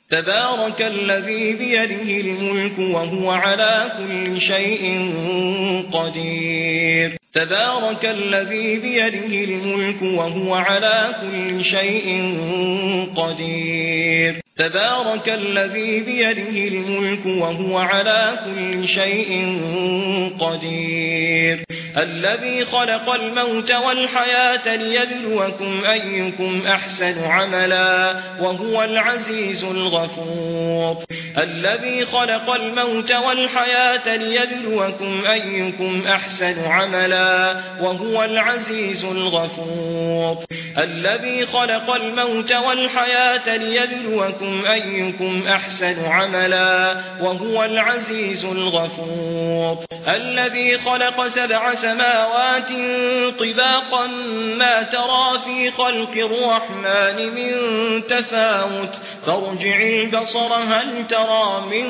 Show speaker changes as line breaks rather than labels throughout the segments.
تبارك الذي بيده الملك وهو على كل شيء قدير تبارك الذي بيده الملك وهو على كل شيء قدير تبارك الذي بيده الملك وهو على كل شيء قدير الذي خلق الموت والحياة ليبلوكم أيكم أحسن عملا وهو العزيز الغفور الذي خلق الموت والحياة ليبلوكم أيكم أحسن عملا وهو العزيز الغفور الذي خلق الموت والحياة ليبلوكم أيكم أحسن عملا وهو العزيز الغفور الذي خلق 7 سماوات طباقا ما ترى في خلق الرحمن من تفاوت فارجع البصر هل ترى من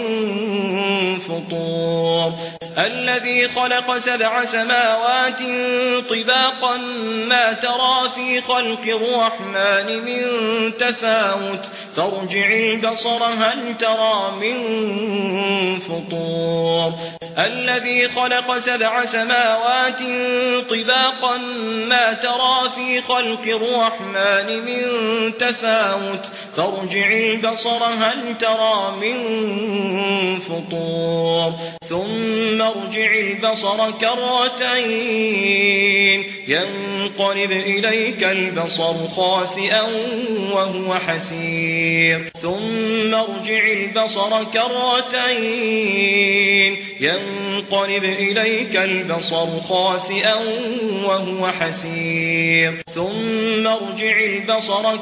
فطور الذي خلق 7 سماوات طباقا ما ترى في خلق الرحمن من تفاوت فارجع البصر هل ترى من فطور الذي خلق 7 سماوات طباقا ما ترى في خلق الرحمن من تفاوت فارجع البصر هل ترى من فطور ثم ارجع البصر كرتين ينقلب إليك البصر خاسئا وهو حسير ثم ارجع البصر كرتين ينقلب إليك البصر خاسئا وهو حسير ثم ارجع البصر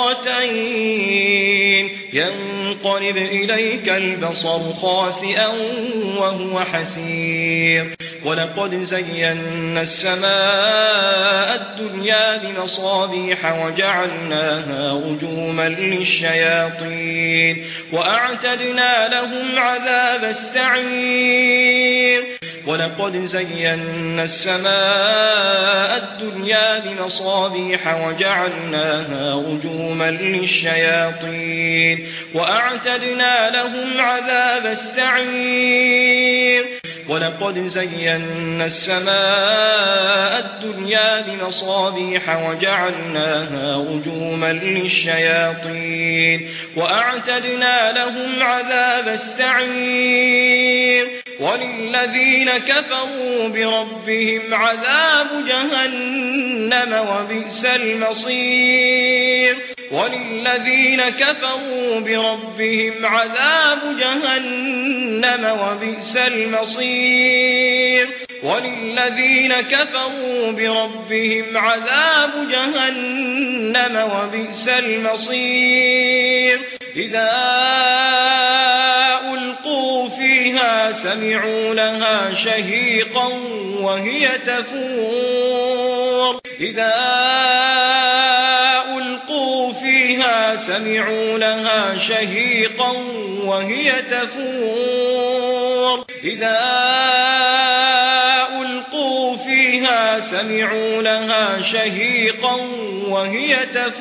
كرتين ينقلب إليك البصر خاسئا وهو حسير ولقد زينا السماء الدنيا بمصابيح وجعلناها رجوما للشياطين وأعتدنا لهم عذاب السعير ولقد زينا السماء الدنيا بمصابيح وجعلناها رجوما للشياطين وأعتدنا لهم عذاب السعير ولقد زينا السماء الدنيا بمصابيح وجعلناها رجوما للشياطين وأعتدنا لهم عذاب السعير وللذين كفروا بربهم عذاب جهنم وبئس المصير وللذين كفروا بربهم عذاب جهنم وبئس المصير وللذين كفروا بربهم عذاب جهنم وبئس المصير إذا ألقوا فيها سمعوا لها شهيقا وهي تفور إذا ألقوا فيها سمعوا لها شهيقا وهي تفور إذا ألقوا فيها سمعوا لها شهيقا وهي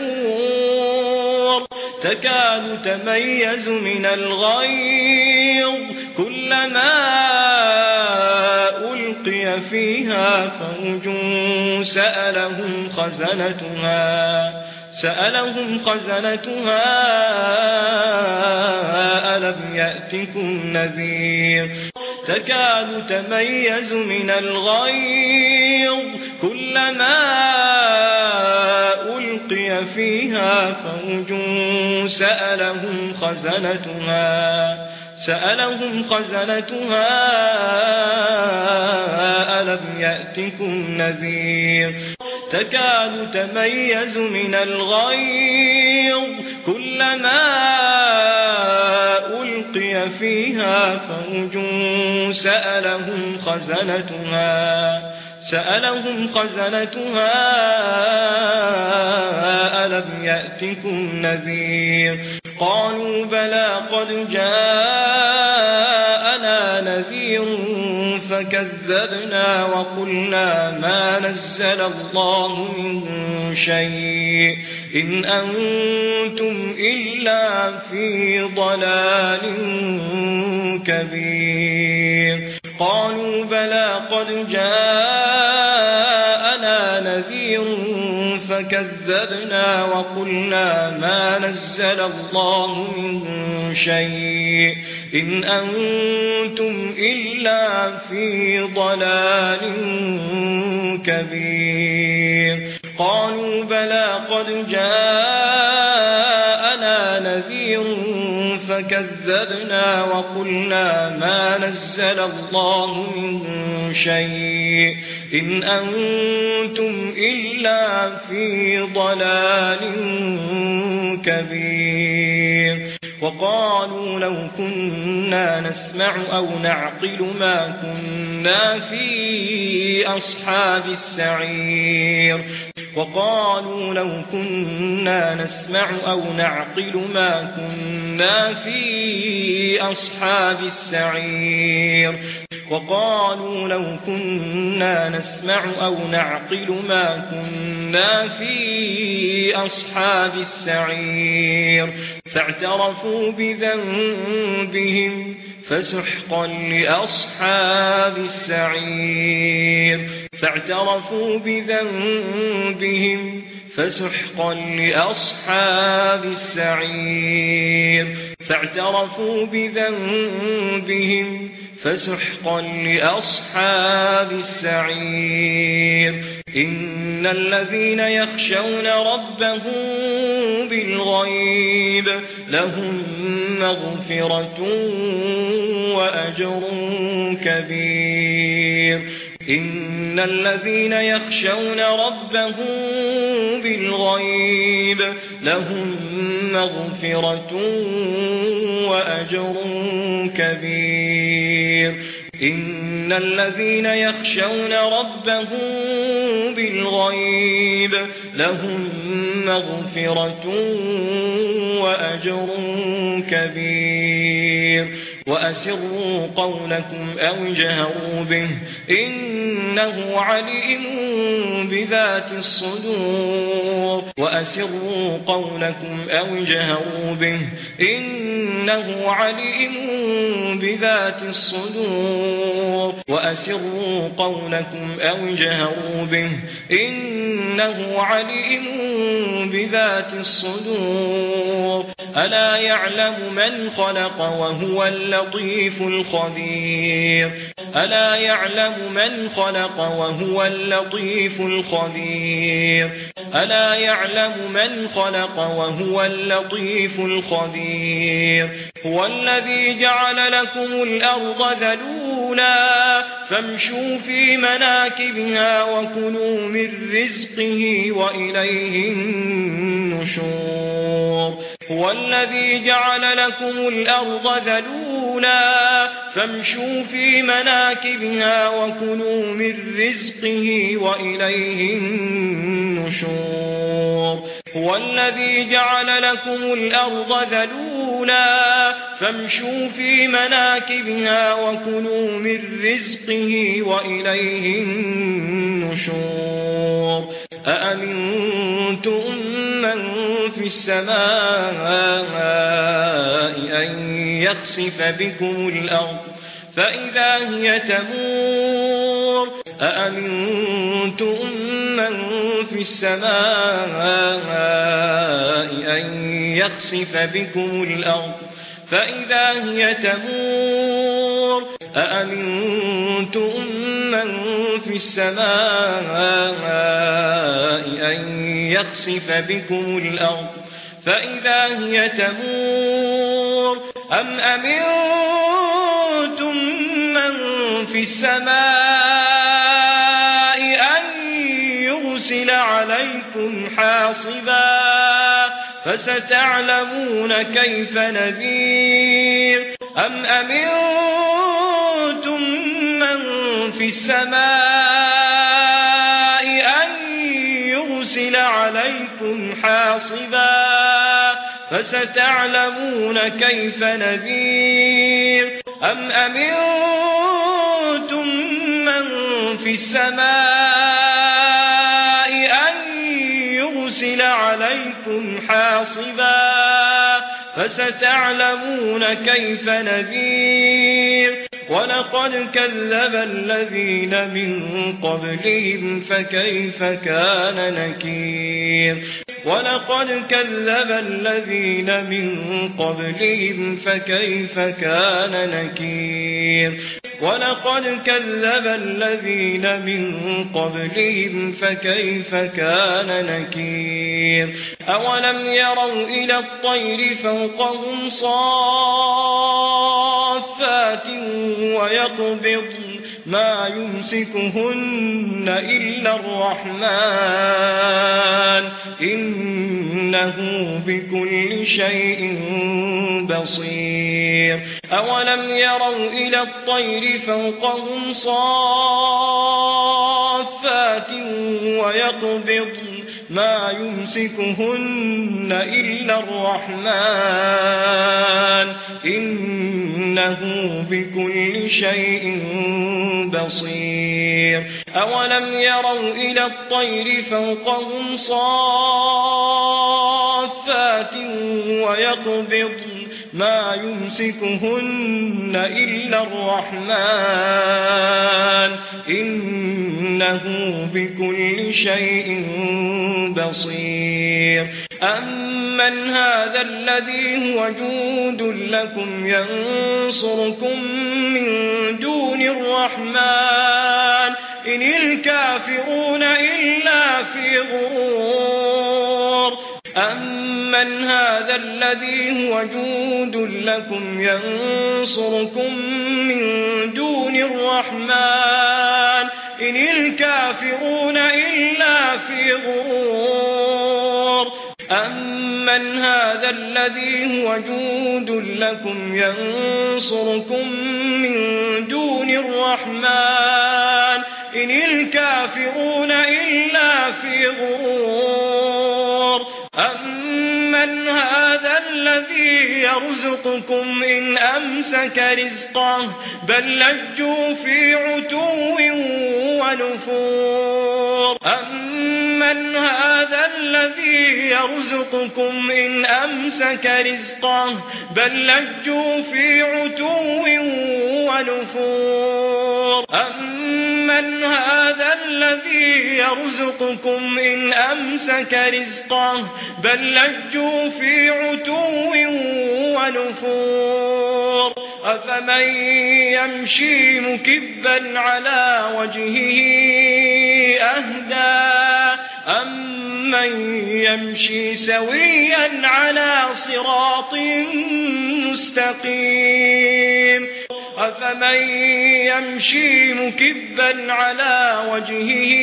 تفور تكاد تميز من الغيظ كلما ألقي فيها فوج سألهم خزنتها ألم يأتكم نذير تكاد تميز من الغيظ كلما ألقي فيها فوج سألهم خزنتها ألم يأتكم نذير تكاد تميز من الغيظ كلما ألقي فيها فوج سألهم خزنتها ألم يأتكم نذير قالوا بلى قد جاءنا نذير فكذبنا وقلنا ما نزل الله من شيء إن أنتم إلا في ضلال كبير قالوا بلى قد جاءنا نذير فكذبنا وقلنا ما نزل الله من شيء إن أنتم إلا في ضلال كبير قالوا بلى قد جاءنا نذير فكذبنا وقلنا ما نزل الله من شيء إن أنتم إلا في ضلال كبير وقالوا لو كنا نسمع أو نعقل ما كنا في أصحاب السعير وقالوا لو كنا نسمع أو نعقل ما كنا في أصحاب السعير وقالوا لو كنا نسمع أو نعقل ما كنا في أصحاب السعير فاعترفوا بذنبهم فسحقا لأصحاب السعير فاعترفوا بذنبهم فسحقا لأصحاب السعير فاعترفوا بذنبهم فسحقا لأصحاب السعير إن الذين يخشون ربهم بالغيب لهم مغفرة وأجر كبير إن الذين يخشون ربهم بالغيب لهم مغفرة وأجر كبير إن الذين يخشون ربهم بالغيب لهم مغفرة وأجر كبير وأسروا قولكم أو اجهروا به إنه عليم بذات الصدور وأسروا قولكم أو اجهروا به إنه عليم بذات الصدور وأسروا قولكم أو اجهروا به إنه عليم بذات الصدور ألا يعلم من خلق وهو اللطيف الخبير ألا يعلم من خلق وهو اللطيف الخبير ألا يعلم من خلق وهو اللطيف الخبير هو الذي جعل لكم الأرض ذلولا فامشوا في مناكبها وكلوا من رزقه وإليه النشور هو الذي جعل لكم الأرض ذلولا فامشوا في مناكبها وكلوا من رزقه وإليه النشور هو الذي جعل لكم الأرض ذلولا فامشوا في مناكبها وكلوا من رزقه وإليه النشور أأمنتم من في السماء أن يخسف بكم الأرض فإذا هي تمور أأمنتم من في السماء أن يخسف بكم الأرض فإذا هي تمور أأمنتم من في السماء أن يخسف بكم الأرض فإذا هي تمور أم أمنتم من في السماء أن يرسل عليكم حاصبا فستعلمون كيف نذير أم أمنتم من في السماء أن يرسل عليكم حاصبا فستعلمون كيف نذير أم أمنتم من في السماء أن يرسل عليكم حاصبا فستعلمون كيف نذير ولقد كذب الذين من قبلهم فكيف كان نكير ولقد كذب الذين من قبلهم فكيف كان نكير ولقد كذب الذين من قبلهم فكيف كان نكير أولم يروا إلى الطير فوقهم صافات ويقبض ما يمسكهن إلا الرحمن إنه بكل شيء بصير أولم يروا إلى الطير فوقهم صافات ويقبض ما يمسكهن إلا الرحمن إنه بكل شيء بصير أولم يروا إلى الطير فوقهم صافات ويقبض ما يمسكهن إلا الرحمن إنه بكل شيء بصير أمن هذا الذي هو جند لكم ينصركم من دون الرحمن إن الكافرون إلا في غرور أمن هذا الذي هو جند لكم ينصركم من دون الرحمن إن الكافرون إلا في غرور أمن هذا الذي هو جند لكم ينصركم من دون الرحمن إن الكافرون إلا في غرور أمن هذا الذي يرزقكم إن أمسك رزقه بل لجوا في عتو ونفور أمن هذا الذي يرزقكم إن أمسك رزقه بل لجوا في عتو ونفور أمن هذا الذي يرزقكم إن أمسك رزقه بل لجوا في عتو ونفور أفمن يمشي مكبا على وجهه أهدى أمن يمشي سويا على صراط مستقيم أفمن يمشي مكبا على وجهه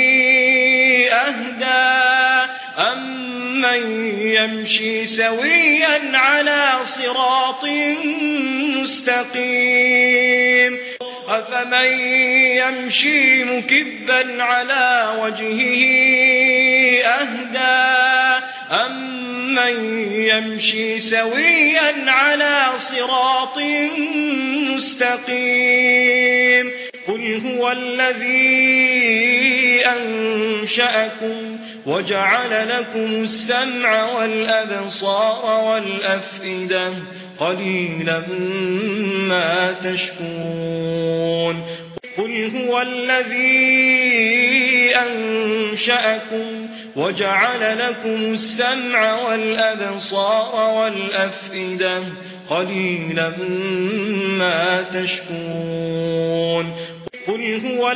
أهدى أمن يمشي سويا على صراط مستقيم أفمن يمشي مكبا على وجهه أهدى أمن يمشي سويا على صراط مستقيم قل هو الذي أنشأكم وجعل لكم السمع والأبصار والأفئدة قليلا ما تشكرون قل هو الذي أنشأكم وجعل لكم السمع والأبصار والأفئدة قليلا ما تشكرون قل هو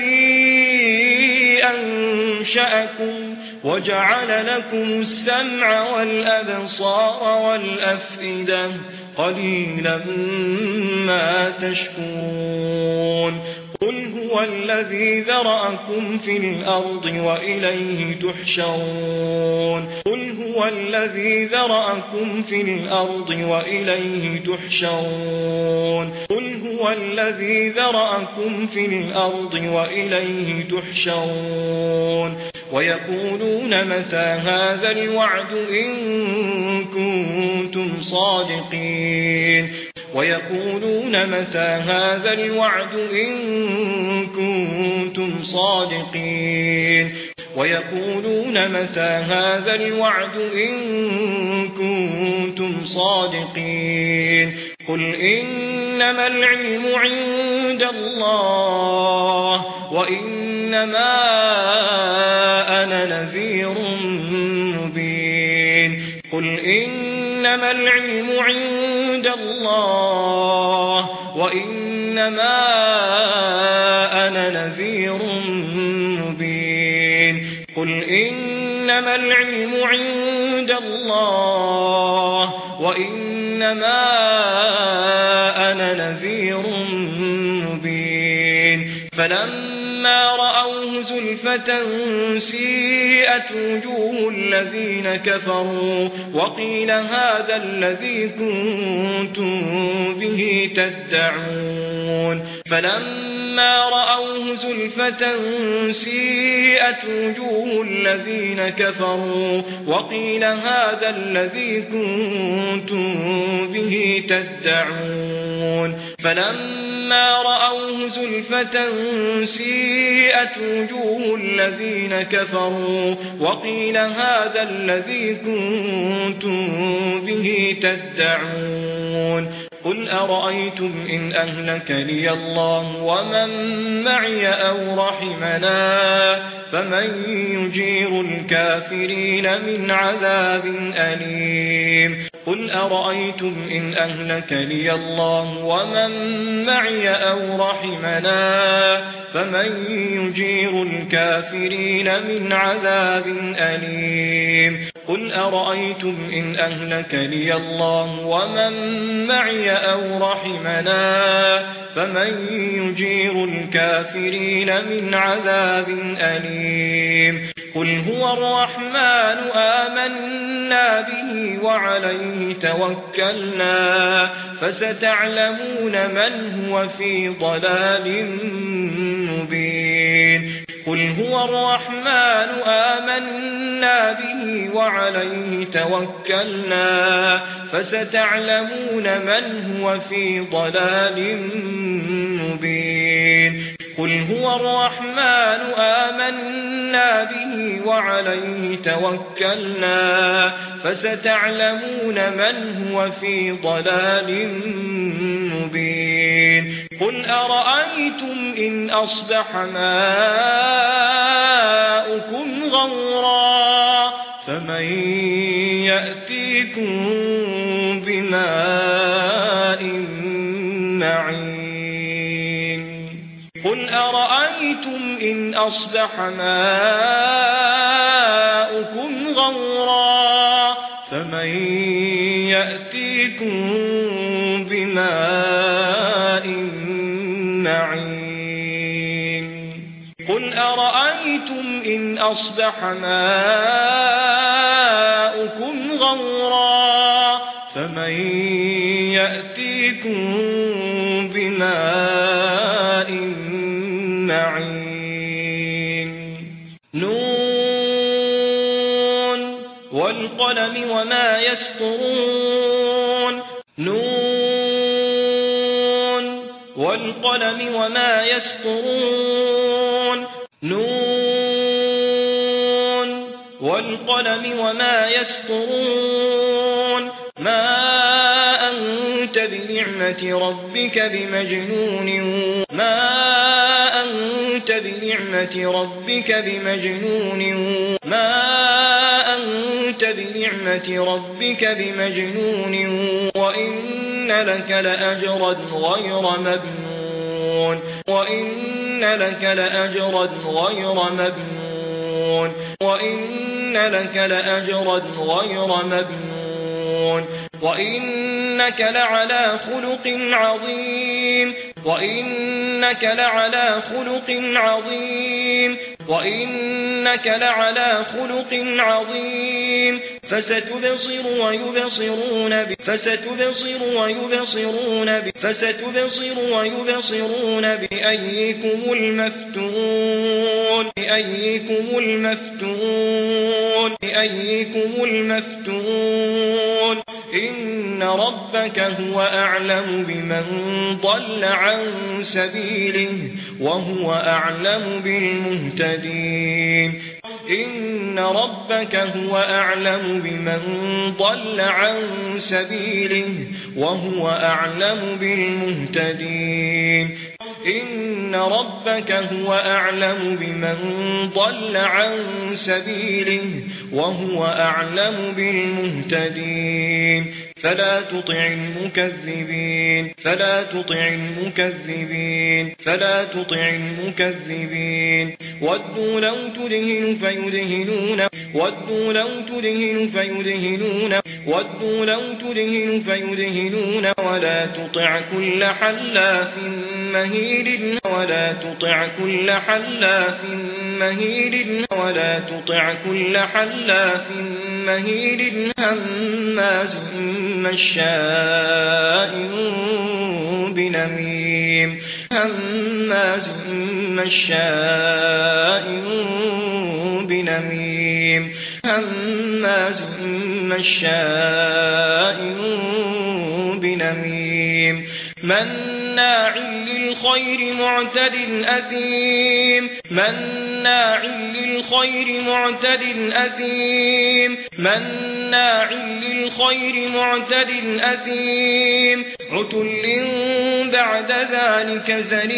الذي أنشأكم وجعل لكم السمع والأبصار والأفئدة قليلا ما تشكرون قل هو الذي ذرأكم في الأرض وإليه تحشرون قل هو الذي ذرأكم في الأرض وإليه تحشرون قل هو الذي ذرأكم في الأرض وإليه تحشرون ويقولون متى هذا الوعد إن كنتم صادقين ويقولون متى هذا الوعد إن كنتم صادقين ويقولون متى هذا الوعد إن صادقين قل إنما العلم عند الله وإنما أنا نذير مبين قل إنما العلم عند الله وإنما أنا نذير مبين قل إنما العلم عند الله وإنما أنا نذير مبين فلما رأوه زلفة سيئت وجوه الذين كفروا وقيل هذا الذي كنتم به تدعون فلما رأوه زلفة سيئت وجوه الذين كفروا وقيل هذا الذي كنتم به تدعون فلما رأوه زلفة سيئت وجوه الذين كفروا وقيل هذا الذي كنتم به تدعون قل أرأيتم إن أهلكني الله ومن معي أو رحمنا فمن يجير الكافرين من عذاب أليم قل أرأيتم إن أهلكني الله ومن معي أو رحمنا فمن يجير الكافرين من عذاب أليم قل أرأيتم إن أهلكني الله ومن معي أو رحمنا فمن يجير الكافرين من عذاب أليم قل هو الرحمن آمنا به وعليه توكلنا فستعلمون من هو في ضلال مبين قل هو الرحمن آمنا به وعليه توكلنا فستعلمون من هو في ضلال مبين قل هو الرحمن آمنا به وعليه توكلنا فستعلمون من هو في ضلال مبين قل أرأيتم إن أصبح ماؤكم غورا فمن يأتيكم بماء معين قل أرأيتم إن أصبح ماؤكم غورا فمن يأتيكم بماء معين قل أرأيتم إن أصبح ماؤكم غورا فمن يأتيكم بماء معين نون والقلم وما يسطرون نون والقلم وما يسطرون نون والقلم وما يسطرون ما أنت بنعمة ربك بمجنون ما أنت بنعمة ربك بمجنون ما أنت بنعمة ربك بمجنون وإن لك لأجرا غير ممنون وإن لك لأجرا غير ممنون وإن لك لأجرا غير ممنون وإنك لعلى خلق عظيم وإنك لعلى خلق عظيم وإنك لعلى خلق عظيم فستبصر ويبصرون بأيكم المفتون إن ربك هو أعلم بمن ضل عن سبيله وهو أعلم بالمهتدين إن ربك هو أعلم بمن ضل عن سبيله وهو أعلم بالمهتدين إن ربك هو أعلم بمن ضل عن سبيله وهو أعلم بالمهتدين فلا تطع المكذبين ودوا لو تدهن فيدهنون ولا تطع كل حلاف مهيل هماز مشاء بنميم مناع للخير معتد أثيم عتل بعد ذلك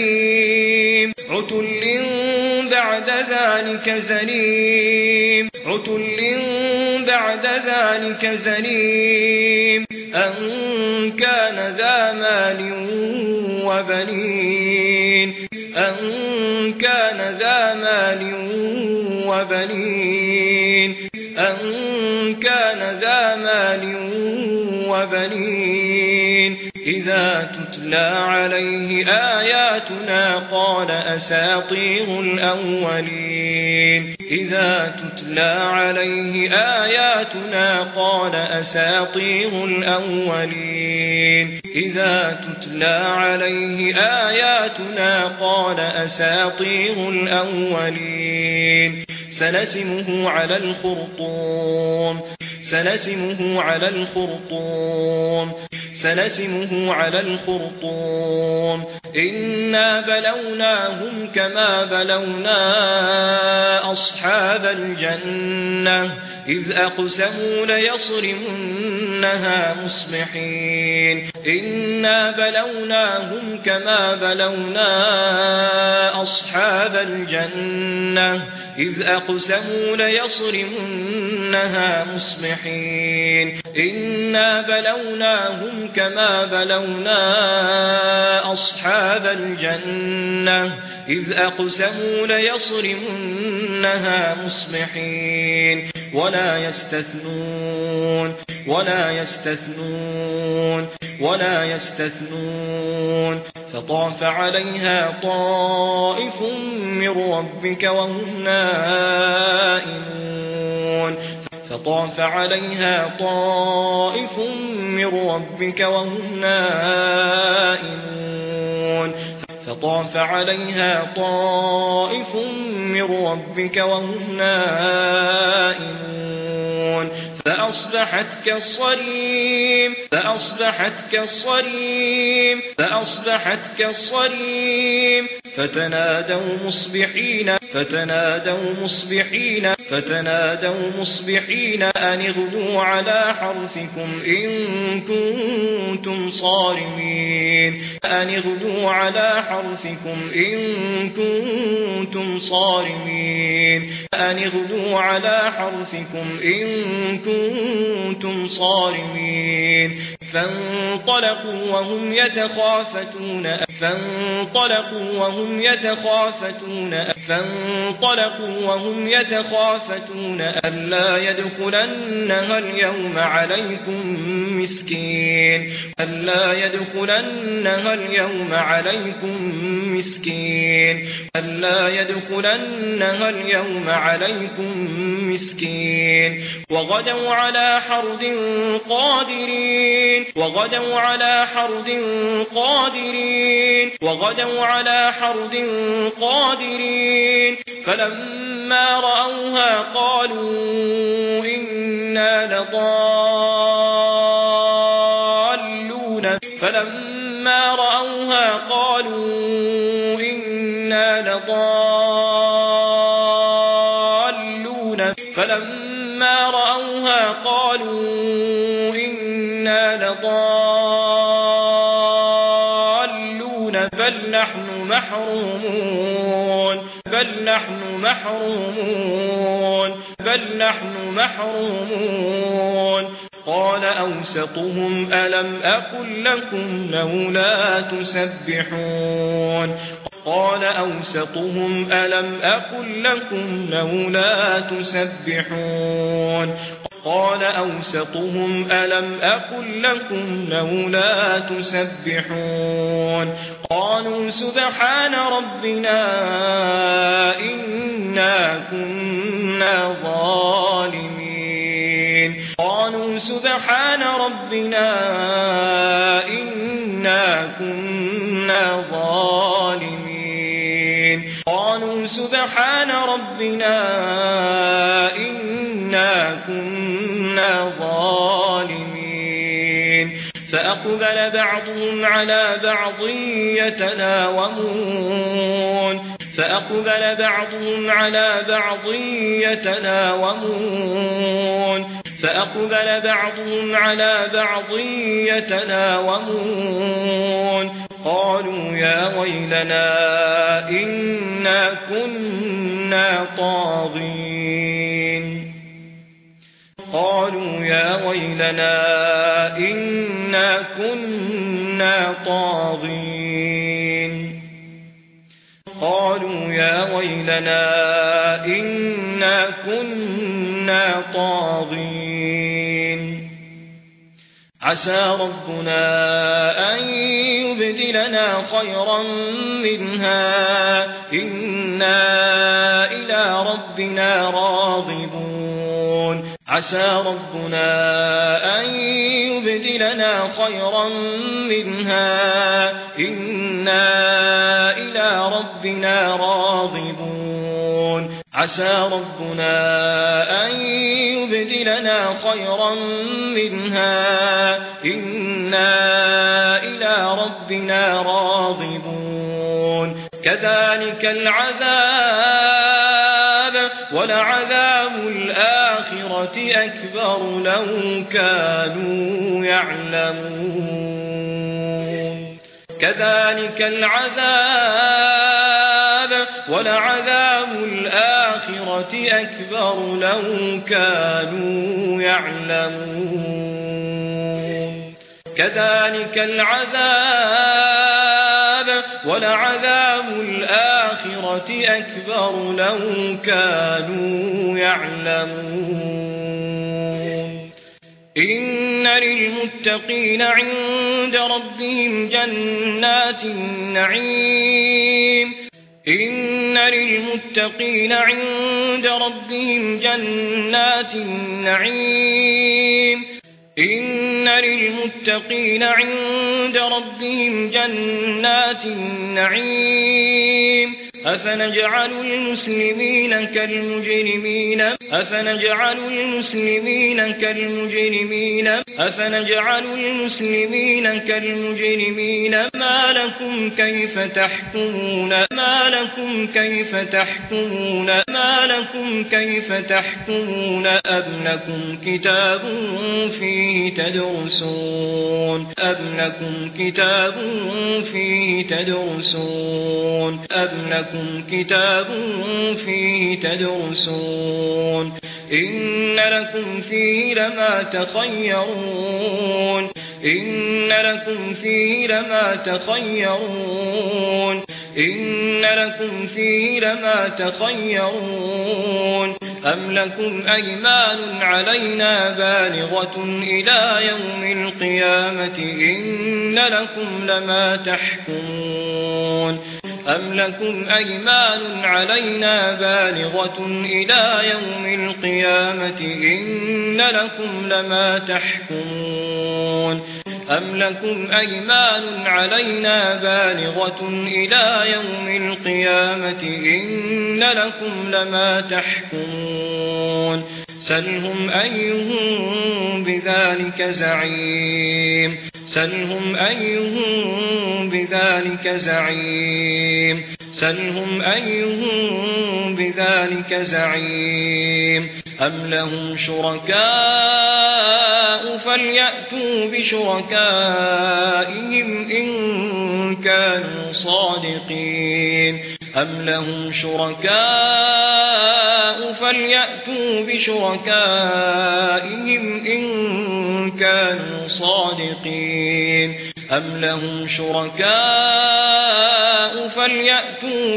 زنيم أن كان ذا مال وبنين إذا تتلى عليه آياتنا قال أساطير الأولين سنسمه على الخرطوم إنا بلوناهم كما بلونا أصحاب الجنة إذ أقسموا ليصرمنها مصبحين ولا يستثنون فطاف عليها طائف من ربك وهم نائمون فأصبحت كالصريم فتنادوا مصبحين أن اغدوا على حرثكم إن كنتم صارمين فانطلقوا وهم يتخافتون ألا يدخلنها اليوم عليكم مسكين وغدوا على حرد قادرين فلما رأوها قالوا إنا لضالون فلما رأوها قالوا إنا لضالون فلما رأوها قالوا إنا لضالون بل نحن محرومون قال أوسطهم ألم أقل لكم لولا تسبحون قال أوسطهم ألم أقل لكم لولا تسبحون قال أوسطهم ألم أقل لكم لولا تسبحون قالوا سبحان ربنا إنا كنا ظالمين قالوا سبحان ربنا إنا كنا ظالمين قالوا سبحان ربنا إنا كنا ظالمين فأقبل بعضهم على بعض يتلاومون قالوا يا ويلنا إنا كنا طاغين عسى ربنا أن يبدلنا خيرا منها إنا إلى ربنا راغبون عسى ربنا أن يبدلنا خيرا منها إنا إلى ربنا راغبون عسى ربنا أن يبدلنا خيرا منها إنا إلى ربنا راغبون كذلك العذاب ولعذاب الآخرة أكبر لو كانوا يعلمون كذلك العذاب ولعذاب الآخرة أكبر لو كانوا يعلمون كذلك العذاب ولعذاب الآخرة أكبر لو كانوا يعلمون إن للمتقين عند ربهم جنات النعيم إن للمتقين عند ربهم جنات النعيم إن للمتقين عند ربهم جنات النعيم أفنجعل المسلمين كالمجرمين أفنجعل المسلمين كالمجرمين ما لكم كيف تحكمون أم لكم كتاب فيه تدرسون إن لكم فيه لما تخيرون أم لكم أيمان علينا بالغة إلى يوم القيامة إن لكم لما تحكمون أم لكم أيمان علينا بالغة إلى يوم القيامة إن لكم لما تحكمون أم لكم أيمان علينا بالغة إلى يوم القيامة إن لكم لما تحكمون سلهم أيهم بذلك زعيم سلهم أيهم بذلك زعيم أم لهم شركاء فليأتوا بشركائهم إن كانوا صادقين أم لهم شركاء فليأتوا بشركائهم إن كانوا صادقين أم لهم شركاء فليأتوا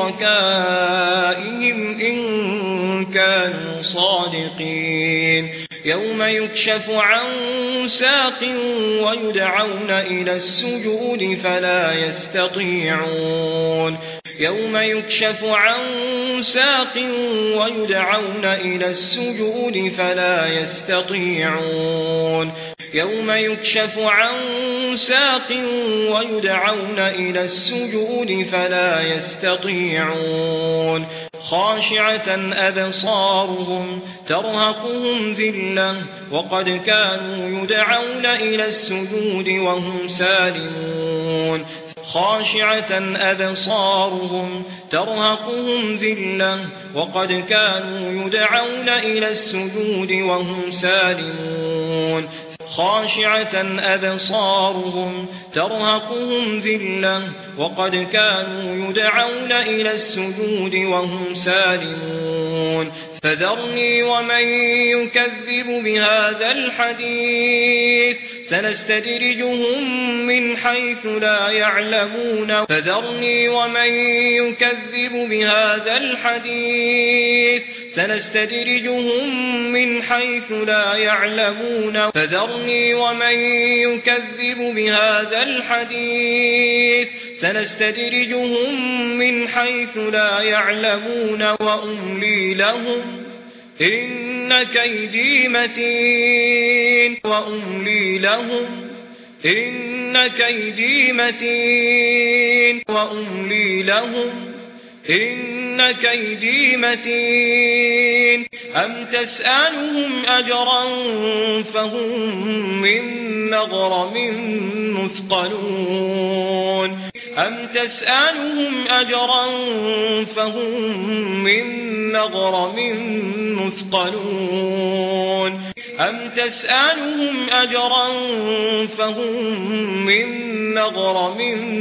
بشركائهم إن كانوا صادقين يوم يكشف عن ساق ويدعون إلى السجود فلا يستطيعون يوم يكشف عن ساق ويدعون إلى السجود فلا يستطيعون يوم يكشف عن ساق ويدعون إلى السجود فلا يستطيعون خاشعة أبصارهم ترهقهم ذلة وقد كانوا يدعون إلى السجود وهم سالمون خاشعة أبصارهم ترهقهم ذلة وقد كانوا يدعون إلى السجود وهم سالمون خاشعة أبصارهم ترهقهم ذلة وقد كانوا يدعون إلى السجود وهم سالمون فذرني ومن يكذب بهذا الحديث سنستدرجهم من حيث لا يعلمون فذرني ومن يكذب بهذا الحديث سنستدرجهم من حيث لا يعلمون فذرني ومن يكذب بهذا الحديث سنستدرجهم من حيث لا يعلمون وأملي لهم إن كيدي متين وأملي لهم إن كيدي متين وأملي لهم إن كيدي متين أم تسألهم أجرا فهم من مغرم مثقلون أم تسألهم أجرا فهم من مغرم مثقلون أم تسألهم أجرا فهم من مغرم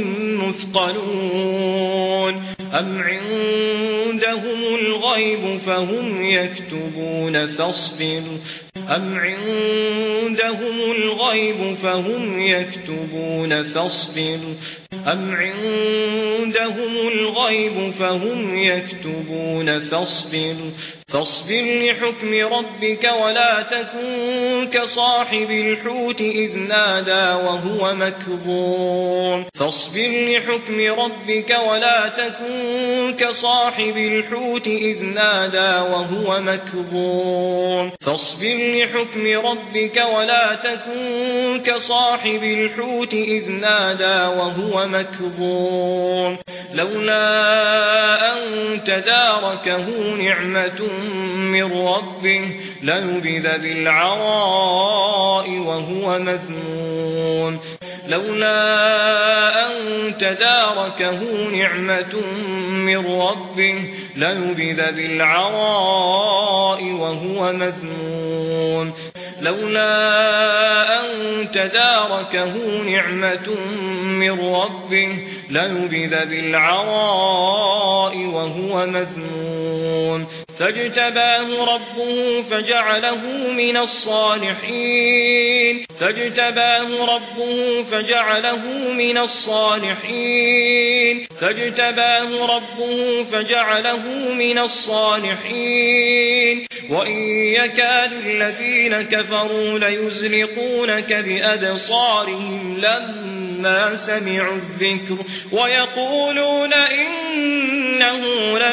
مثقلون أم عندهم الغيب فهم يكتبون فاصبر أم عندهم الغيب فهم يكتبون فاصبر أم عندهم الغيب فهم يكتبون فاصبر لحكم ربك ولا تكن كصاحب الحوت إذ نادى وهو مكظوم فاصبر لحكم ربك ولا تكن كصاحب الحوت إذ نادى وهو مكظوم فاصبر لحكم ربك ولا تكن كصاحب الحوت إذ نادى وهو مكظوم لولا أن تداركه نعمة من ربه لنبذ بالعراء وهو مذموم لولا أن تداركه نعمة من ربه لنبذ بالعراء وهو مذموم لولا أن تداركه نعمة من ربه لنبذ بالعراء وهو مذموم فاجتباه ربه فجعله من الصالحين فاجتباه ربه فجعله من الصالحين فاجتباه ربه فجعله من الصالحين وإن يكاد الذين كفروا ليزلقونك بأبصارهم لما سمعوا الذكر ويقولون إنه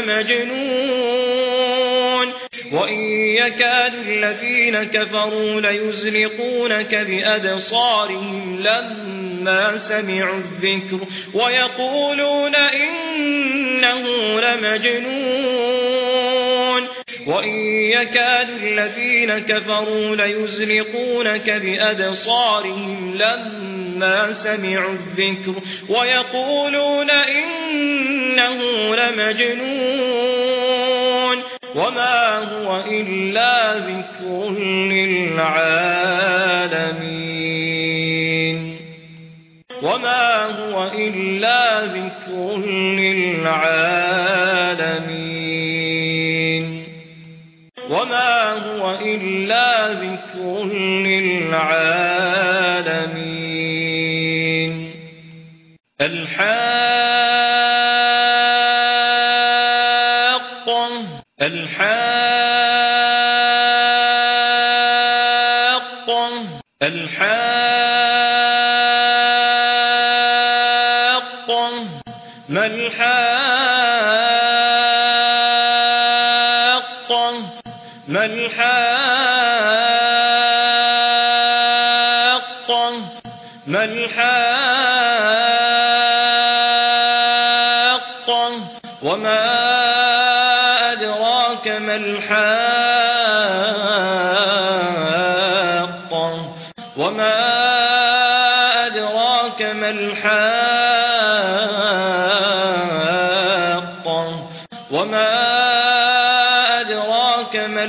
لمجنون وإن يكاد الذين كفروا ليزلقونك بأبصارهم لما سمعوا الذكر ويقولون إنه لمجنون وإن يكاد الذين كفروا ليزلقونك بأبصارهم لما سمعوا الذكر ويقولون إنه لمجنون وما هو إلا ذكر للعالمين وما هو إلا ذكر للعالمين وما هو إلا ذكر للعالمين الحاقة الحاقة الحاقة ما الحاقة ما الحاقة ما الحاقة وما أدراك ما الحاقة وما أدراك ما الحاقة وما أدراك ما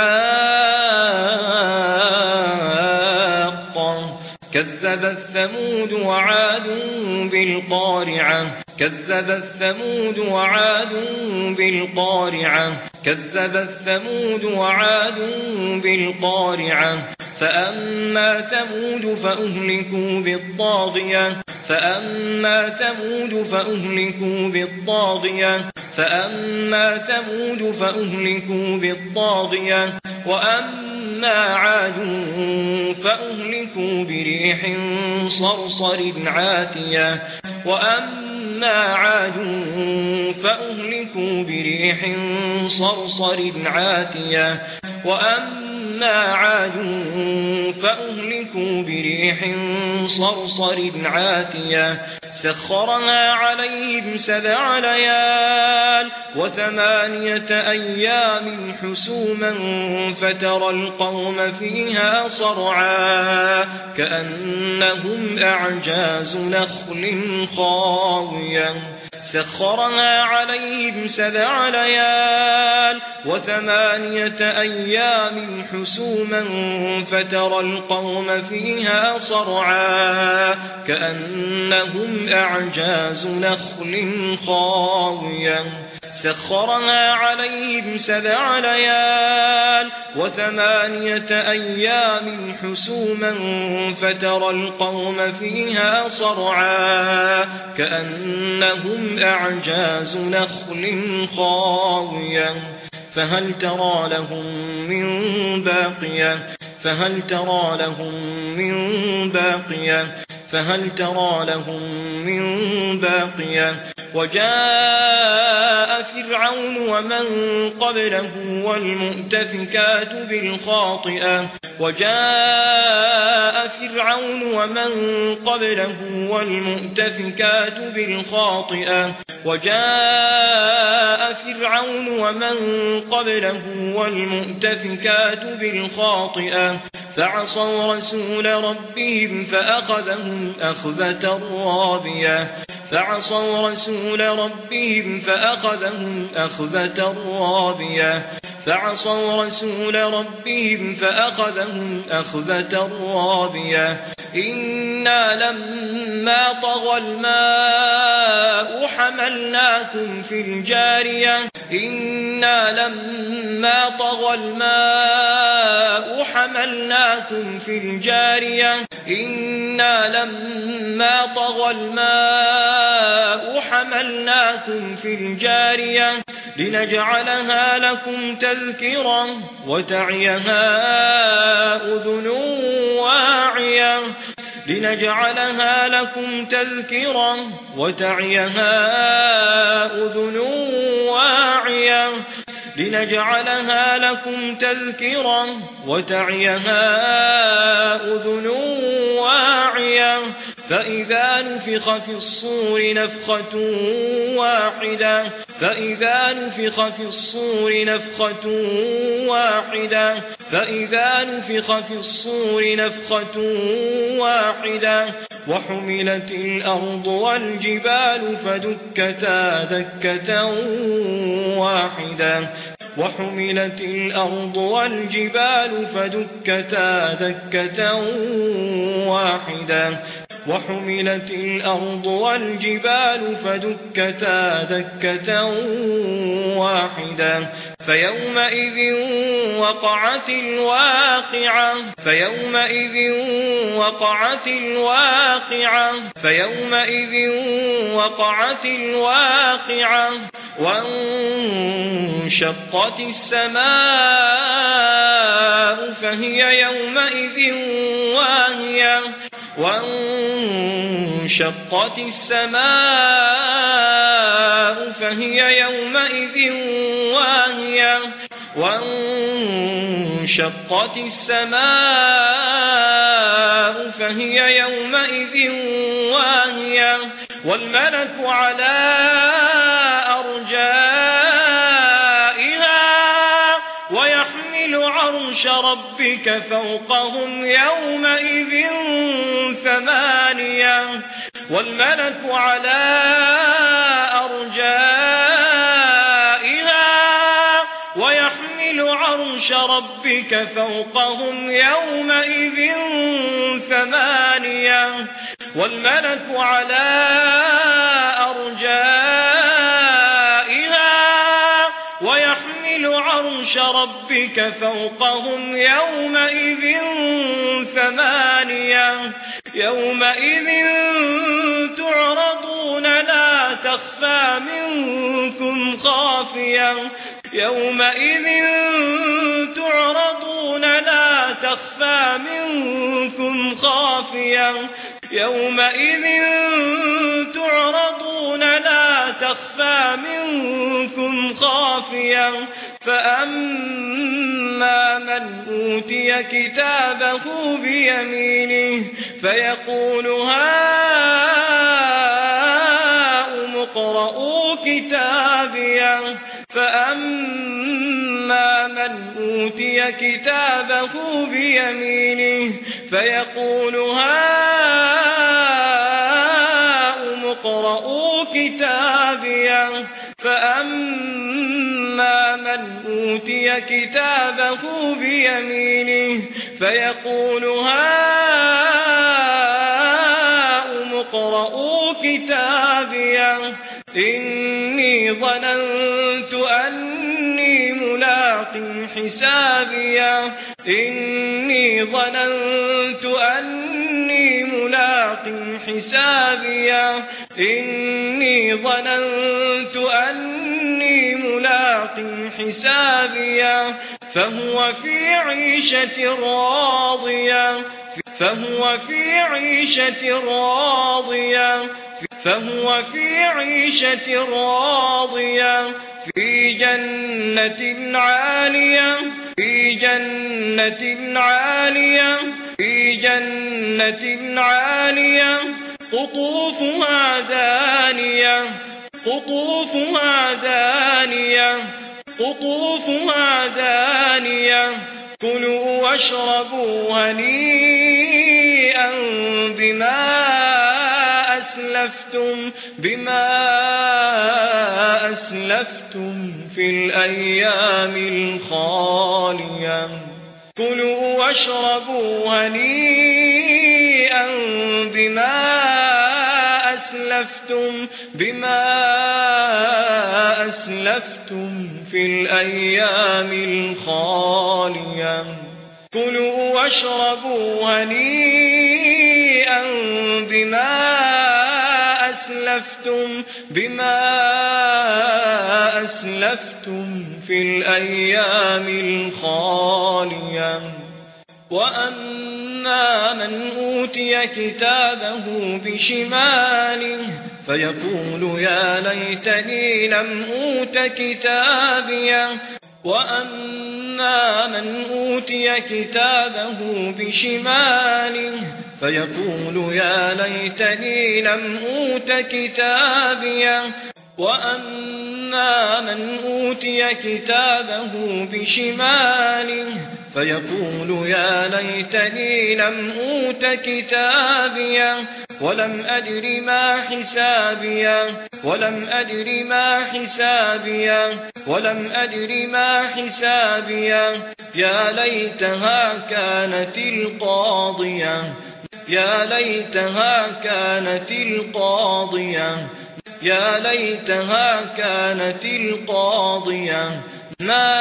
الحاقة كذبت ثمود وعاد بالقارعة كذبت ثمود وعاد بالقارعة كذبت ثمود وعاد بالقارعة فأما ثمود فأهلكوا بالطاغية فأما ثمود فأهلكوا بالطاغية فأما ثمود فأهلكوا بالطاغية وأما عاد فأهلكوا بريح صرصر عاتية وأما عاد فأهلكوا بريح صرصر عاتية وأما عاد فأهلكوا بريح صرصر عاتية سخرها عليهم 7 ليال و8 أيام حسوما فترى القوم فيها صرعا كأنهم أعجاز نخل خاوية سخرها عليهم 7 ليال و8 أيام حسوما فترى القوم فيها صرعا كأنهم أعجاز نخل خاوية سخرها عليهم 7 ليال و8 أيام حسوما فترى القوم فيها صرعا كأنهم أعجاز نخل خاوية فهل ترى لهم من باقية فهل ترى لهم من باقية فهل ترى لهم من باقية وجاء فرعون ومن قبله والمؤتفكات بالخاطئة وجاء فرعون ومن قبله والمؤتفكات بالخاطئة وجاء فرعون ومن قبله والمؤتفكات بالخاطئة فعصوا رسول ربهم فأخذهم أخذة رابية فعصوا رسول ربهم فأخذهم أخذة رابية فعصوا رسول ربهم فأخذهم أخذة رابية إنا لما طغى الماء حملناكم في الجارية إنا لما طغى الماء حملناكم في الجارية إنا لما طغى الماء حملناكم في الجارية لنجعلها لكم تذكرة وتعيها أذن واعية لنجعلها لكم تذكرة وتعيها أذن واعية لنجعلها لكم تذكرة وتعيها أذن واعية فإذا نفخ في الصور نفخة واحدة فإذا نفخ في الصور نفخة واحدة وحملت الأرض والجبال فدكتا دكة واحدة وحملت الأرض والجبال فدكتا دكة واحدة فيومئذ وقعت الواقعة وانشقت السماء فهي يومئذ واهية وانشقت السماء فهي يومئذ واهية والملك على أرجائها ويحمل عرش ربك فوقهم يومئذ ثمانية والملك على أرجائها ويحمل عرش ربك فوقهم يومئذ ثمانية والملك على أرجائها ويحمل عرش ربك فوقهم يومئذ ثمانية يومئذ تعرضون لا تخفى منكم خافية فأما من أوتي كتابه بيمينه فيقول هاؤم اقرءوا كتابيه فأما من أوتي كتابه بيمينه فيقول هاؤم اقرءوا كتابيه فأما من أوتي كتابه بيمينه فيقول هاؤم اقرءوا كتابيه إني ظننت أني ملاق حسابيه فهو في عيشة راضية في جنة عالية قطوفها دانية كلوا واشربوا هنيئا بما أسلفتم في الأيام الخالية كلوا واشربوا هنيئا بما أسلفتم في الأيام الخالية كلوا واشربوا هنيئا بما أسلفتم في الأيام الخالية وأما من أوتي كتابه بشماله فيقول يا ليتني لم أوت كتابيه وأما من أوتي كتابه بشماله فيقول يا ليتني لم أوت كتابيه وأما من أوتي كتابه بشماله فيقول يا ليتني لم أوت كتابيه ولم أدر ما حسابيه يا ليتها كانت القاضية ما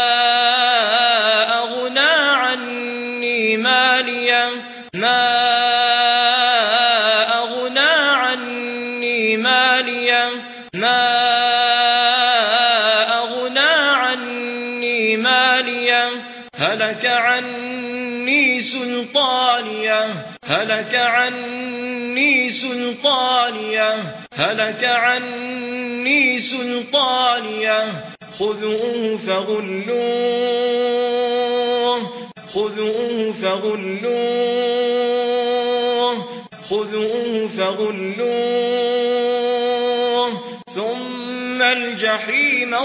أغنى عني ماليه هلك عني سلطانيه خذوه فغلوه ثم الجحيم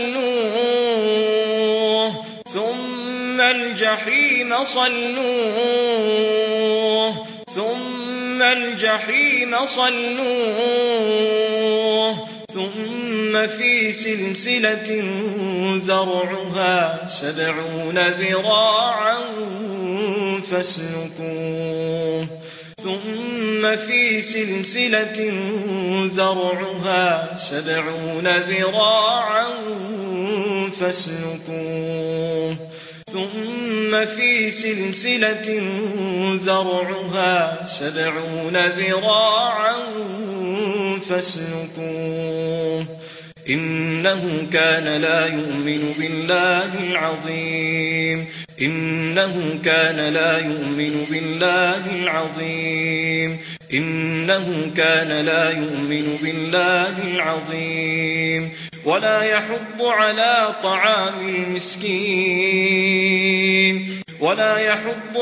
صلوه ثم في سلسلة ذرعها 70 ذراعا فاسلكوه ثم في سلسلة ذرعها 70 ذراعا فاسلكوه ثم في سلسلة ذرعها 70 ذراعا فاسلكوه إنه كان لا يؤمن بالله العظيم إنه كان لا يؤمن بالله العظيم ولا يحض على طعام المسكين ولا يحض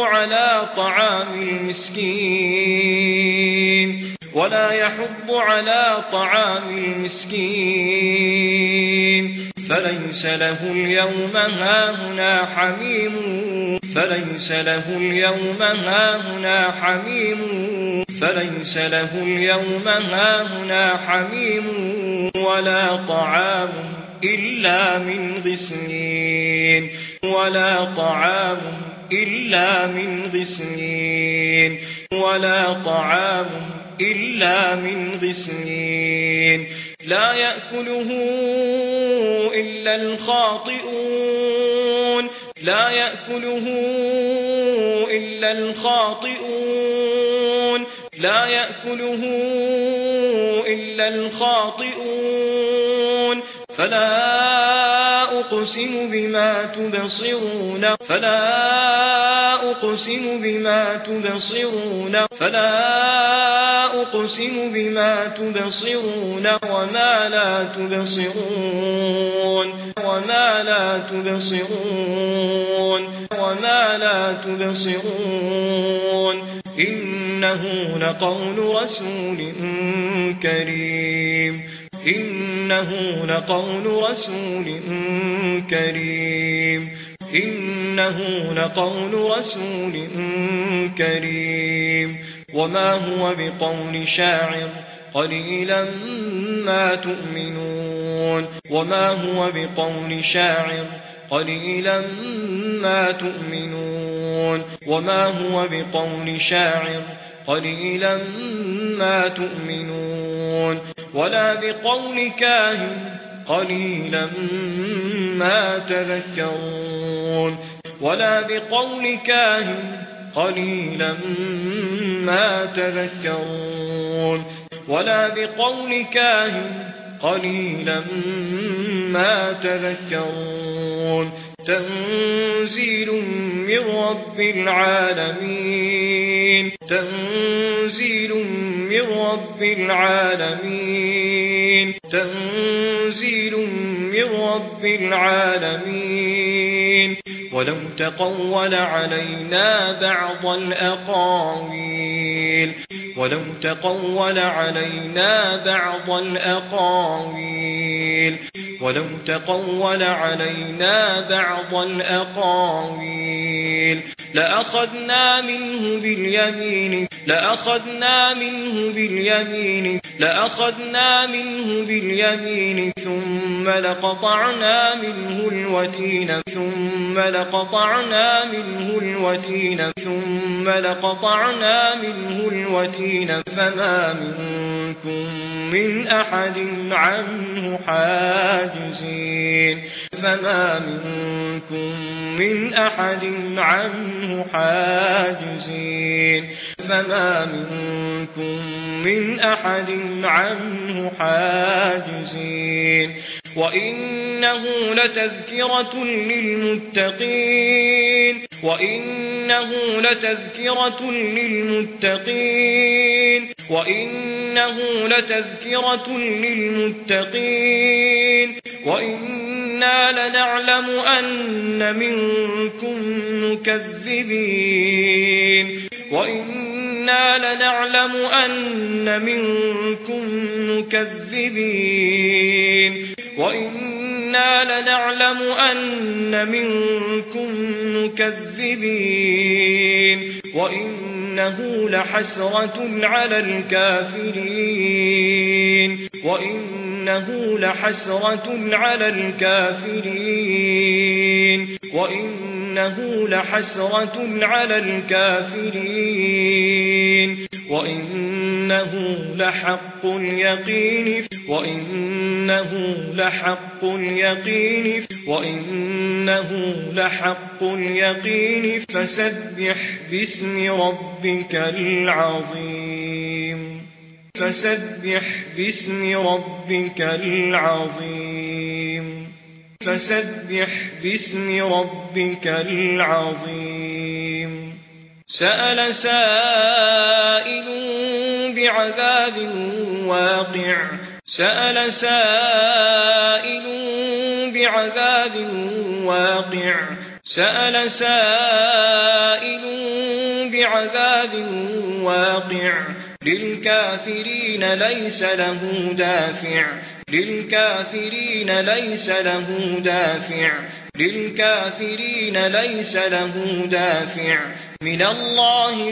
على طعام المسكين فليس له اليوم هاهنا حميم ولا طعام إلا من غسلين لا يأكله إلا الخاطئون فلا أقسم بما تبصرون وما لا تبصرون إنه لقول رسول كريم وما هو بقول شاعر قليلا ما تؤمنون ولا بقول كاهن قليلا ما تذكرون تنزيل من رب العالمين ولو تقول علينا بعض الأقاويل ولو تقول علينا بعض الأقاويل لأخذنا منه باليمين ثم لقطعنا منه الوتين فما منكم من أحد عنه حاجزين وإنه لتذكرة للمتقين وإنا لنعلم أن منكم مكذبين وإنه لحسرة على الكافرين وإنه لحق اليقين فسبح باسم ربك العظيم سأل سائل بعذاب واقع للكافرين ليس له دافع من الله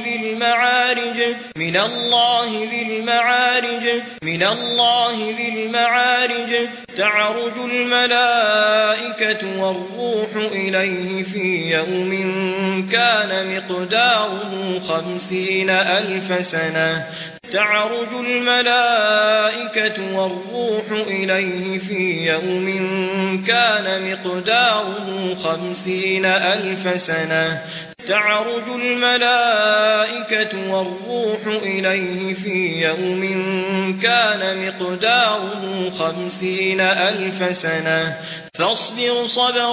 للمعارج تعرج الملائكة والروح إليه في يوم كان مقداره 50,000 سنة تعرج الملائكة والروح إليه في يوم كان مقداره 50,000 سنة تعرج الملائكة والروح إليه في يوم كان مقداره 50,000 سنة فاصبر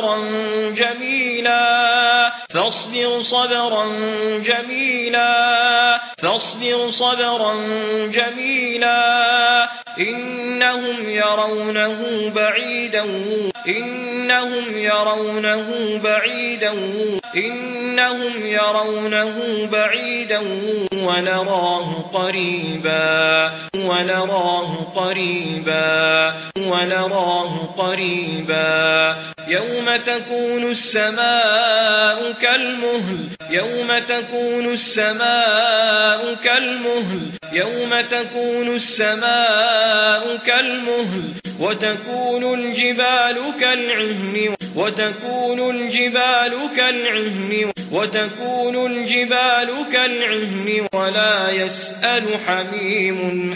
صبرا جميلا إنهم يرونه بعيدا ونراه قريبا يوم تكون السماء كالمهل وتكون الجبال كالعهن ولا يسأل حميم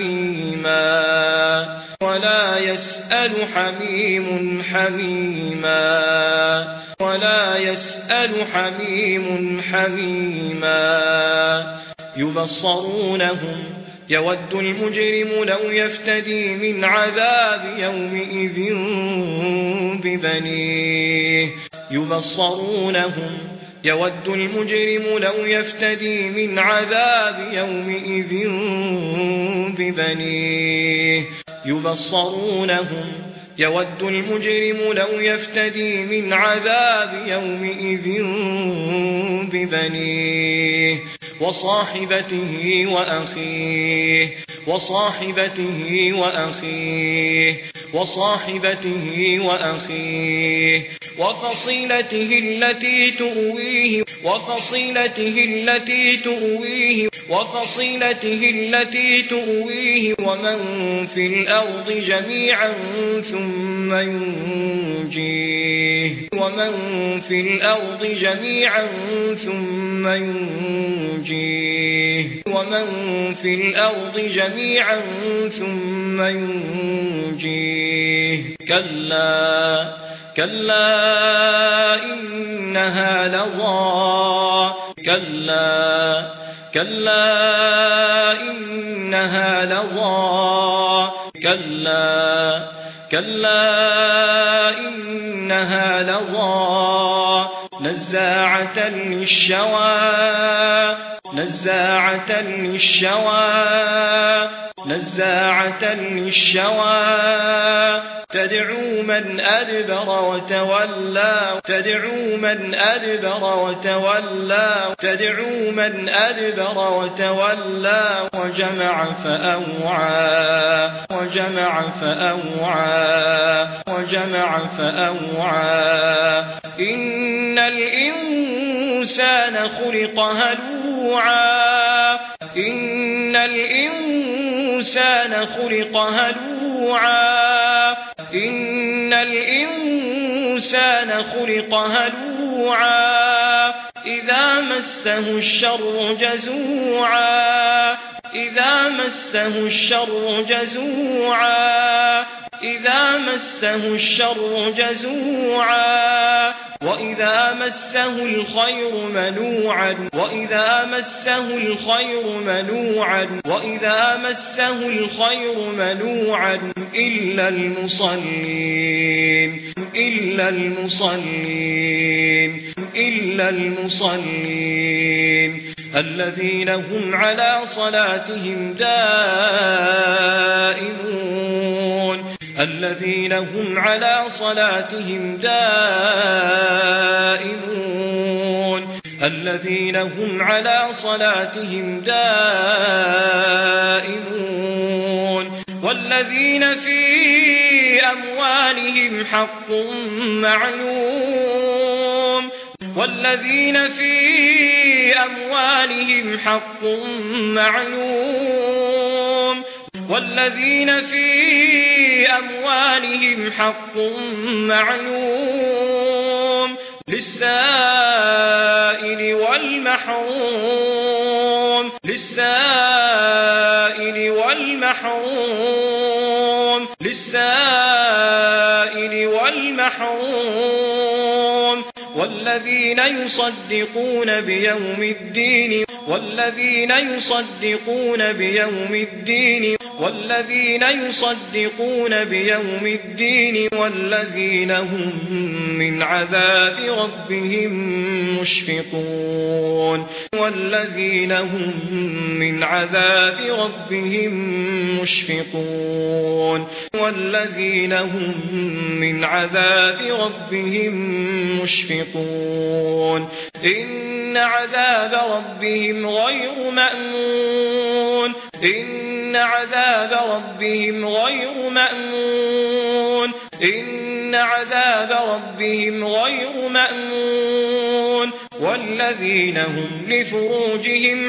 حميما يبصرونهم يود المجرم لو يفتدي من عذاب يومئذ ببنيه يود المجرم لو يفتدي من عذاب يومئذ ببنيه يبصرونهم يود المجرم لو يفتدي من عذاب يومئذ ببنيه وصاحبته وأخيه وصاحبته وأخيه وصاحبته وأخيه وفصيلته التي تؤويه وفصيلته التي تؤويه وفصيلته التي تؤويه ومن في الأرض جميعا ثم ينجيه ومن في الأرض جميعا ثم ينجيه ومن في الأرض جميعا ثم ينجيه كلا كلا إنها لظى كلا إنها لظى كلا إنها لظى نزاعة للشوى تدعو من أدبر وتولى وجمع فأوعى إن الإنسان خلق هلوعا إن الإنسان خلق هلوعا إذا مسه الشر جزوعا وإذا مسه الخير منوعا إلا المصلين الذين هم على صلاتهم دائمون والذين في أموالهم حق معلوم للسائل والمحروم والذين يصدقون بيوم الدين والذين هم من عذاب ربهم مشفقون إن عذاب ربهم غير مأمون والذين هم لفروجهم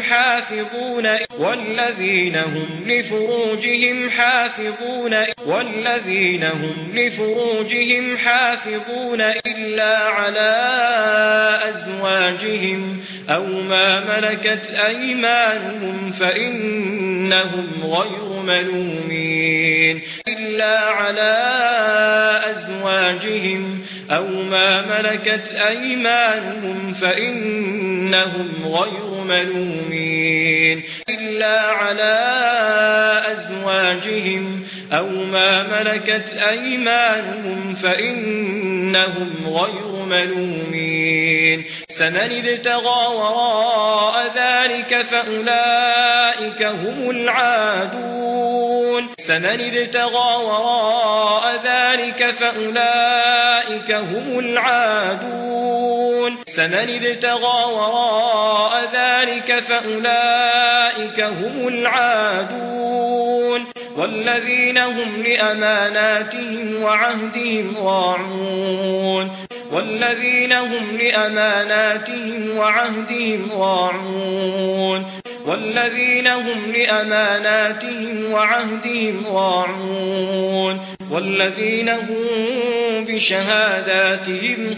حافظون إلا على أزواجهم أو ما ملكت أيمانهم فإنهم غير ملومين إلا على أزواجهم أو ما ملكت أيمانهم فإنهم غير ملومين فمن ابتغى وراء ذلك فأولئك هم العادون فمن ابتغى وراء ذلك فأولئك هم العادون والذين هم لأماناتهم وعهدهم راعون والذين هم لأماناتهم وعهدهم راعون والذين هم لأماناتهم وعهدهم راعون والذين هم بشهاداتهم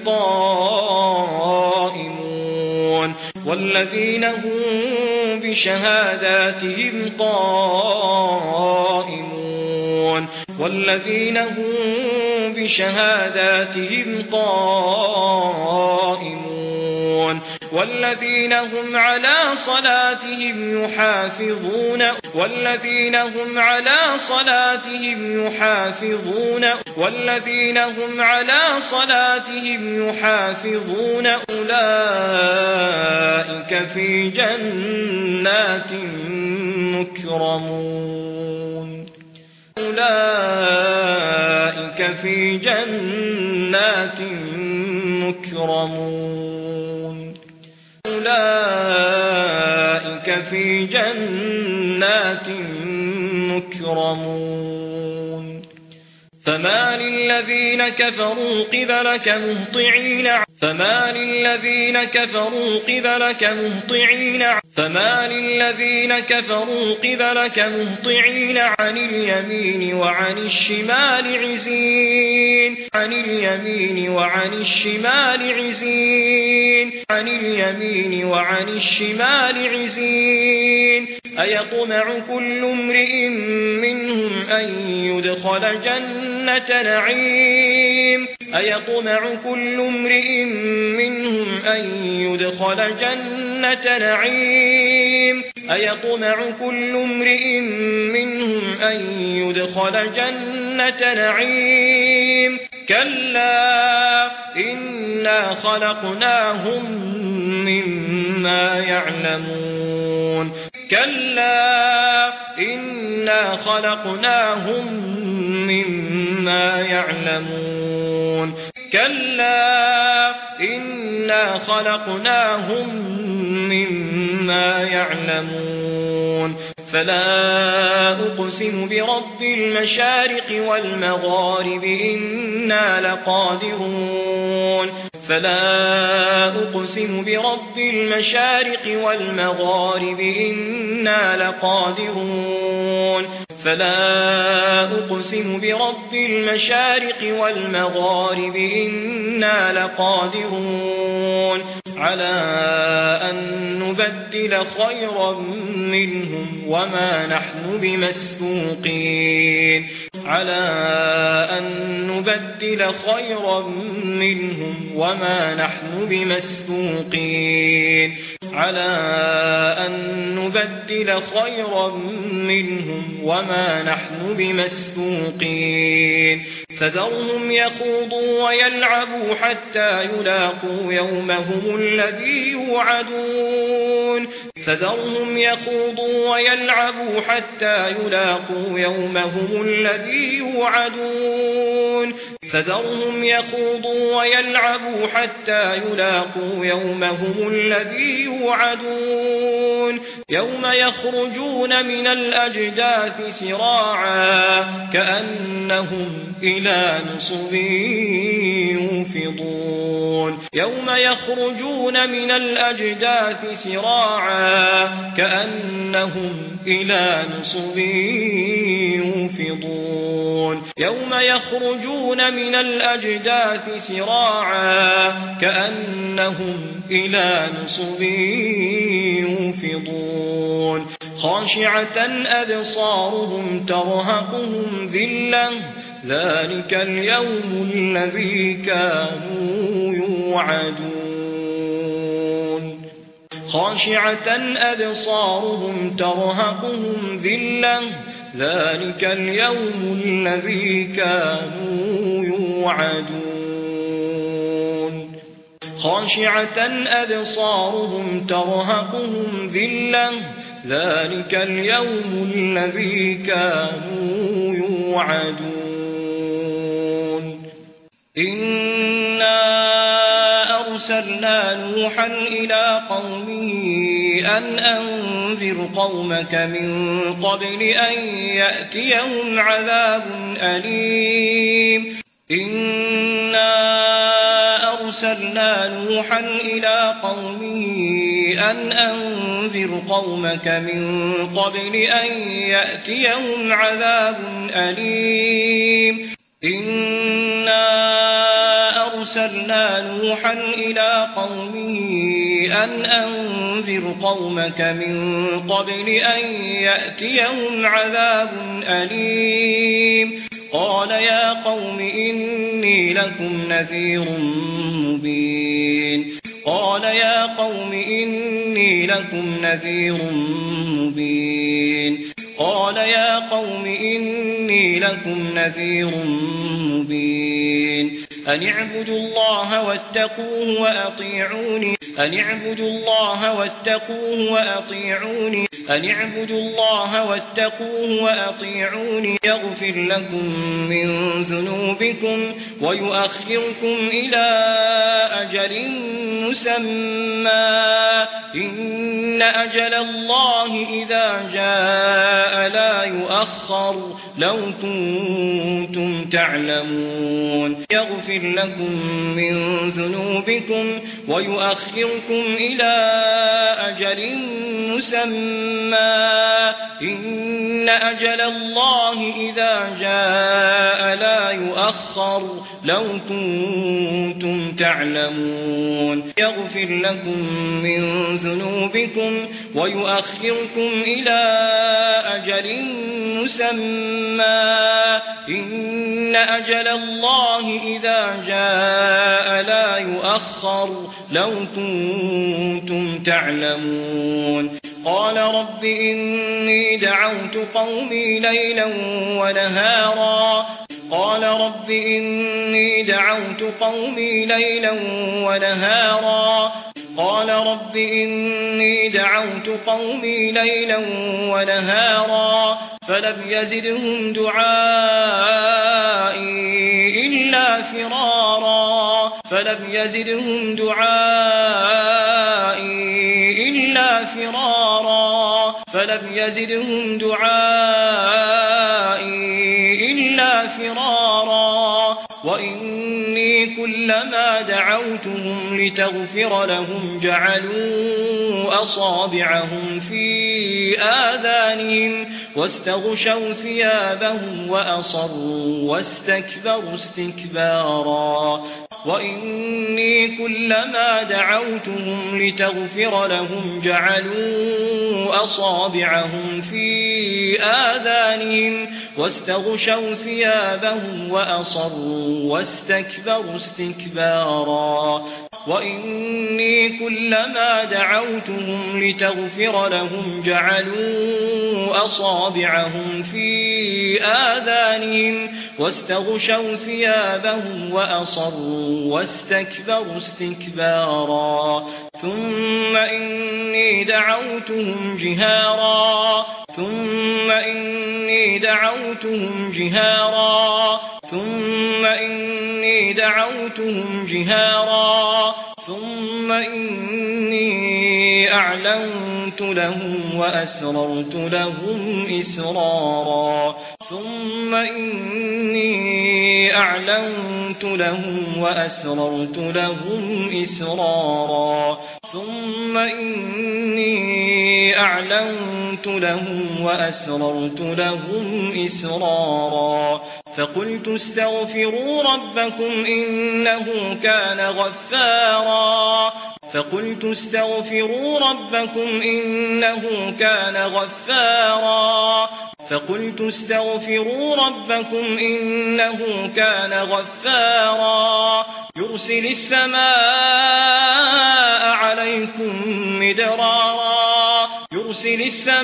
قائمون والذين هم بشهاداتهم قائمون والذين هم بشهاداتهم قائمون والذين هم على صلاتهم يحافظون والذين هم على صلاتهم يحافظون والذين هم على صلاتهم يحافظون أولئك في جنات مكرمون أولئك في جنات مكرمون أولئك في جنات مكرمون فما للذين كفروا قبلك مهطعين فما للذين كفروا قبلك مهطعين فما للذين كفروا قبلك مهطعين عن اليمين وعن الشمال عزين عن اليمين وعن الشمال عزين عن اليمين وعن الشمال عزين أيطمع كل امرئ منهم أن يدخل جنة نعيم أيطمع كل امرئ منهم أن يدخل جنة نعيم أيطمع كل امرئ منهم أن يدخل جنة نعيم كلا إنا خلقناهم مما يعلمون كلا إنا خلقناهم مما يعلمون كلا إنا خلقناهم مما يعلمون فلا أقسم برب المشارق والمغارب إنا لقادرون فلا أقسم برب المشارق والمغارب إنا لقادرون فلا أقسم برب المشارق والمغارب إنا لقادرون على أن نبدل خيرا منهم وما نحن بمسبوقين على أن نبدل خيرا منهم وما نحن بمسبوقين على أن نبدل خيرا منهم وما نحن بمسبوقين فذرهم يخوضوا ويلعبوا حتى يلاقوا يومهم الذي يوعدون فذرهم يخوضوا ويلعبوا حتى يلاقوا يومهم الذي يوعدون فذرهم يخوضوا ويلعبوا حتى يلاقوا يومهم الذي يوعدون يوم يخرجون من الأجداث سراعا كأنهم إلى نصب يوفضون يوم يخرجون من الأجداث سراعا كأنهم إلى نصب يوفضون يوم يخرجون من الأجداث سراعا كأنهم إلى نصب يوفضون خاشعة أبصارهم ترهقهم ذلة ذلك اليوم الذي كانوا يوعدون خاشعة أبصارهم ترهقهم ذلة ذلك اليوم الذي كانوا يوعدون خاشعة أبصارهم ترهقهم ذلة ذلك اليوم الذي كانوا يوعدون إنا أرسلنا نوحا إلى قومه أن أنذر قومك من قبل أن يأتيهم عذاب أليم إنا أرسلنا نوحا إلى قومه أن أنذر قومك من قبل أن يأتيهم عذاب أليم إنا أرسلنا نوحا إلى قومه أن أنذر قومك من قبل أن يأتيهم عذاب أليم قال يا قوم إني لكم نذير مبين قال يا قوم إني لكم نذير مبين قال يا قوم إني لكم نذير مبين أن اعبدوا الله واتقوه وأطيعوني أن اعبدوا الله واتقوه وأطيعوني أن اعبدوا الله واتقوه وأطيعوني يغفر لكم من ذنوبكم ويؤخركم إلى أجل مسمى إن أجل الله إذا جاء لا يؤخر لو كنتم تعلمون يغفر لكم من ذنوبكم ويؤخركم إلى أجل مسمى إن أجل الله إذا جاء لا يؤخر لو كنتم تعلمون يغفر لكم من ذنوبكم ويؤخركم إلى أجل مسمى إن أجل الله إذا جاء لا يؤخر لو كنتم تعلمون قال رب إني دعوت قومي ليلا ونهارا قال رب إني دعوت قومي ليلا ونهارا قال رب إني دعوت قومي ليلا ونهارا فلم يزدهم دعائي إلا فرارا فلم يزدهم دعائي إلا فرارا فلم يزدهم دعائي إلا فرارا وإني كلما دعوتهم لتغفر لهم جعلوا أصابعهم في آذانهم واستغشوا ثيابهم وأصروا واستكبروا استكبارا وإني كلما دعوتهم لتغفر لهم جعلوا أصابعهم في آذانهم واستغشوا ثيابهم وأصروا واستكبروا استكبارا وإني كلما دعوتهم لتغفر لهم جعلوا أصابعهم في آذانهم واستغشوا ثيابهم وأصروا واستكبروا استكبارا ثم إني دعوتهم جهارا ثم إني دعوتهم جهارا ثم إني دعوتهم جهارا ثم إني أعلنت لهم وأسررت لهم إسرارا ثم إني أعلنت لهم وأسررت لهم إسرارا ثم إني أعلنت لهم وأسررت لهم إسرارا فقلت استغفروا ربكم إنه كان غفارا فقلت استغفروا ربكم إنه كان غفارا فقلت استغفروا ربكم إنه كان غفارا يرسل السماء عليكم مدرارا يرسل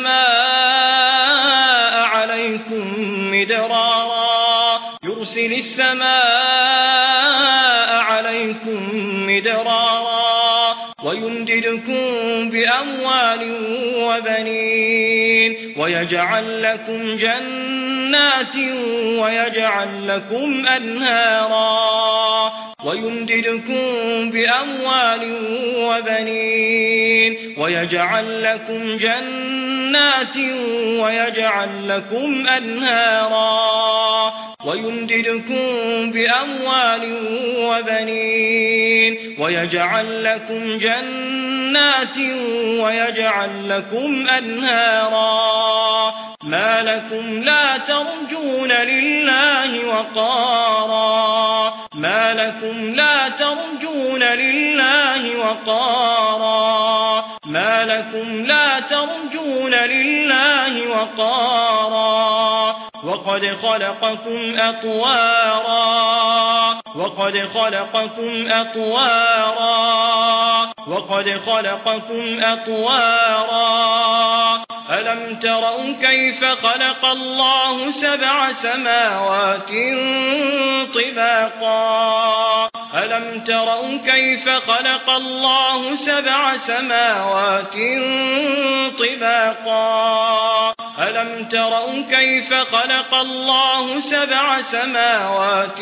السماء عليكم مدرارا يرسل السماء عليكم مدرارا ويمددكم بأموال وبنين ويجعل لكم جنات ويجعل لكم أنهارا ويمددكم بأموال وبنين ويجعل لكم جنات ويجعل لكم أنهارا ويمددكم بأموال وبنين ويجعل لكم جنات ويجعل لكم أنهارا ما لكم لا ترجون لله وقارا ما لكم لا ترجون لله وقارا ما لكم لا ترجون لله وقارا وقد خلقكم أطوارا وقد خلقكم أطوارا وقد خلقكم أطوارا ألم تروا كيف خلق الله 7 سماوات طباقا ألم تروا كيف خلق الله 7 سماوات طباقا ألم تروا كيف خلق الله 7 سماوات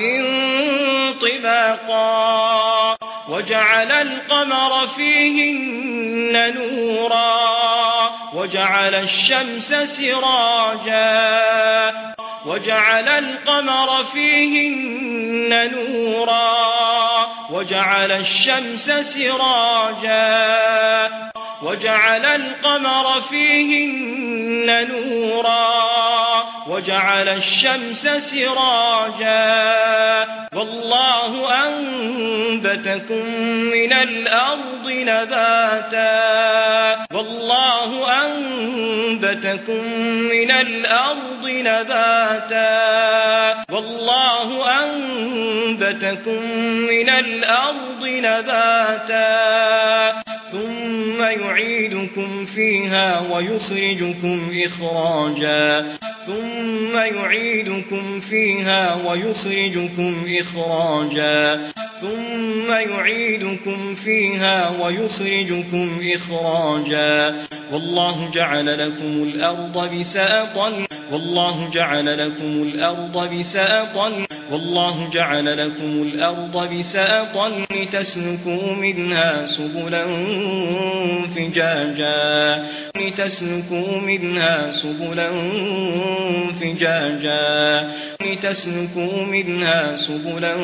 طباقا وجعل القمر فيهن نورا وجعل الشمس سراجا وجعل القمر فيهن نورا وجعل الشمس سراجا وجعل القمر فيهن نورا وجعل الشمس سراجا والله أنبتكم من الأرض نباتا والله أنبتكم من الأرض نباتا والله أنبتكم من الأرض نباتا ثم يعيدكم فيها ويخرجكم إخراجا ثم يعيدكم فيها ويخرجكم إخراجا ثم يعيدكم فيها ويخرجكم إخراجا والله جعل لكم الأرض بساطا والله جعل لكم الأرض بساطا والله جعل لكم الأرض بساطا لتسلكوا منها سبلا فجاجا لتسلكوا منها سبلا فجاجا لتسلكوا منها سبلا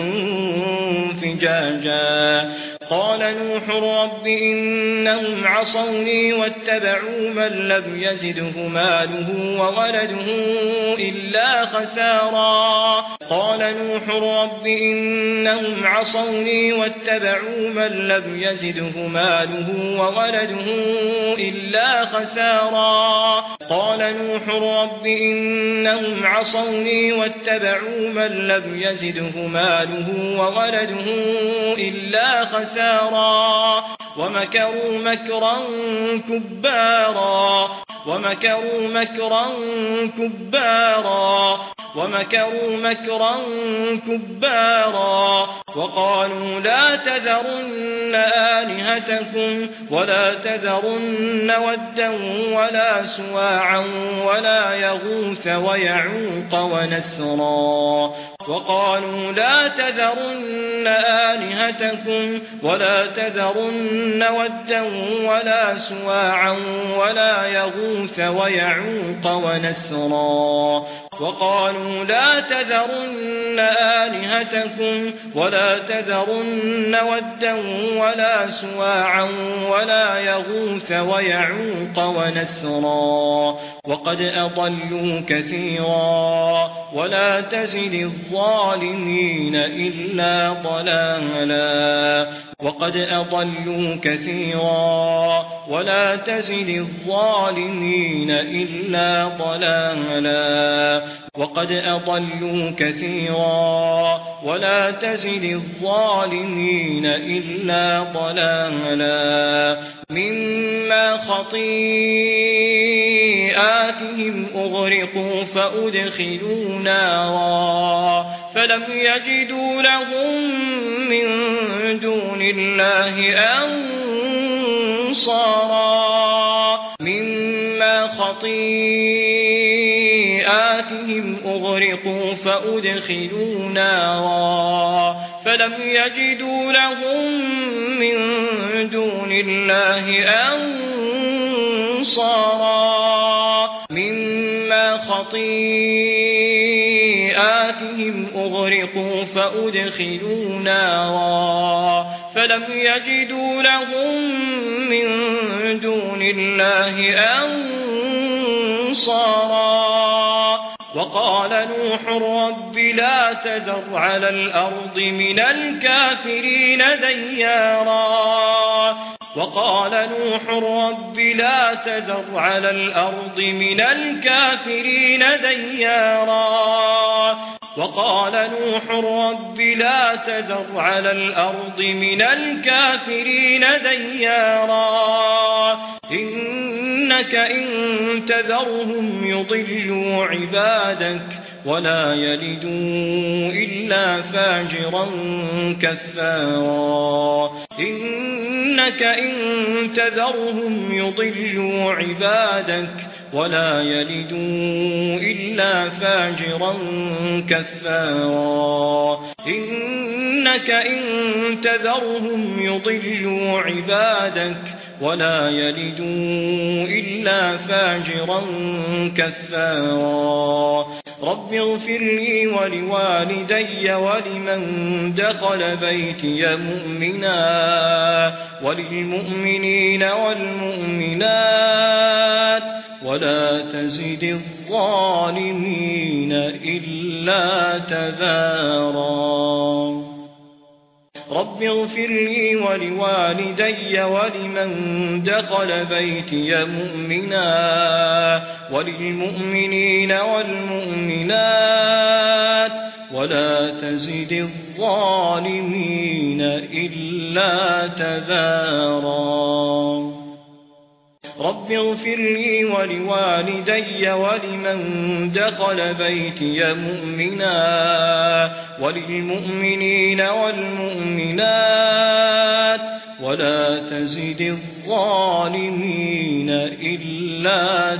فجاجا قال نوح رب إنهم عصوني واتبعوا من لم يزده ماله وولده إلا خسارا قال نوح رب إنهم عصوني واتبعوا من لم يزده ماله وولده إلا خسارا قال نوح رب إنهم عصوني واتبعوا من لم يزده ماله وولده إلا خسارا ومكروا مكرا كبارا ومكروا مكرا كبارا ومكروا مكرا كبارا وقالوا لا تذرن آلهتكم ولا تذرن ودا ولا سواعا ولا يغوث ويعوق ونسرا وقالوا لا تذرن آلهتكم ولا تذرن ودا ولا سواعا ولا يغوث ويعوق ونسرا وقالوا لا تذرن آلهتكم ولا تذرن ودا ولا سواعا ولا يغوث ويعوق ونسرا وقد أضلوا كثيرا ولا تزد الظالمين إلا ضلالا وقد أضلوا كثيرا ولا تزد الظالمين إلا ضلالا وقد أضلوا كثيرا ولا تزد الظالمين إلا ضلالا مما خطيئاتهم أغرقوا فأدخلوا نارا فلم يجدوا لهم من دون الله أنصارا مما خطيئاتهم أغرقوا فأدخلوا نارا فلم يجدوا لهم من دون الله أنصارا مما خطيئاتهم أغرقوا فأدخلوا نارا فلم يجدوا لهم من دون الله أنصارا وقال نوح رب لا تذر على الأرض من الكافرين ديارا وقال نوح رب لا تذر على الأرض من الكافرين ديارا وقال نوح رب لا تذر على الأرض من الكافرين ديارا إنك إن تذرهم يضلوا عبادك ولا يلدوا إلا فاجرا كفارا إنك إن تذرهم يضلوا عبادك ولا يلدوا إلا فاجرا كفارا إنك إن تذرهم يضلوا عبادك ولا يلدوا إلا فاجرا كفارا رب اغفر لي ولوالدي ولمن دخل بيتي مؤمنا وللمؤمنين والمؤمنات ولا تزد الظالمين إلا تبارا رب اغفر لي ولوالدي ولمن دخل بيتي مؤمنا وللمؤمنين والمؤمنات ولا تزد الظالمين إلا تبارا رب اغفر لي ولوالدي ولمن دخل بيتي مؤمنا وللمؤمنين والمؤمنات ولا تزد الظالمين إلا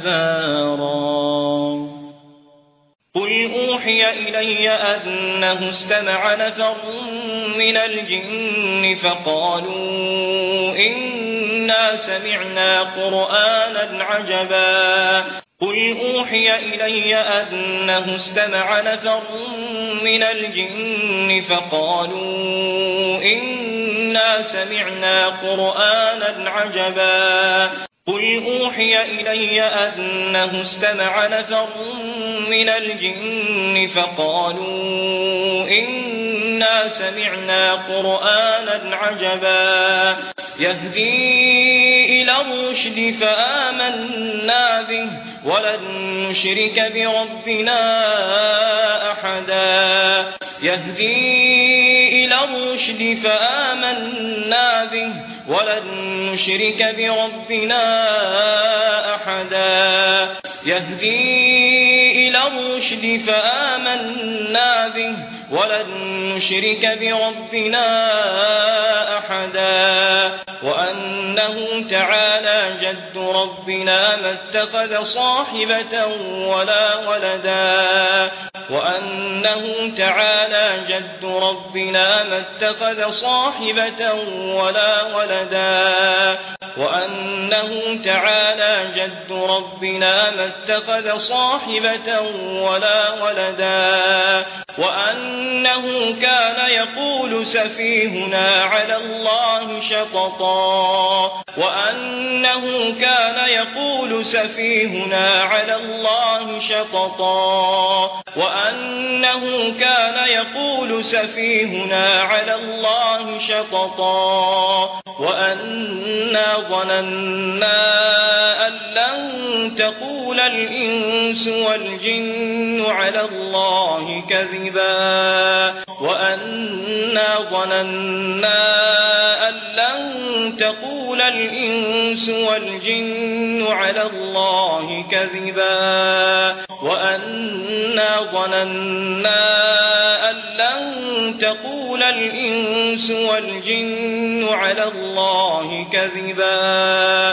تبارا قل أوحي إلي أنه استمع نفر من الجن فقالوا إنا سمعنا قرآنا عجبا قل أوحي إلي أنه استمع نفر من الجن فقالوا إنا سمعنا قرآنا عجبا قل أوحي إلي أنه استمع نفر من الجن فقالوا إنا سمعنا قرآنا عجبا يهدي إلى الرشد فآمنا به ولن نشرك بربنا أحدا يهدي إلى الرشد فآمنا به ولن نشرك بربنا أحدا يهدي إلى الرشد فآمنا به ولن نشرك بربنا أحدا وأنه تعالى جد ربنا ما اتخذ صاحبة ولا ولدا وأنه تعالى جد ربنا ما اتخذ صاحبة ولا ولدا وأنه تعالى جد ربنا ما اتخذ صاحبة ولا ولدا وأنه كان يقول سفيهنا على الله شططا وأنه كان يقول سفيهنا على الله شططا وأنه كان يقول سفيهنا على الله شططا وأنا ظننا أن لن تقول الإنس والجن على الله كذبا وأنا ظننا أن لن تقول الإنس والجن على الله كذبا وأنا ظننا أن لن تقول الإنس والجن على الله كذبا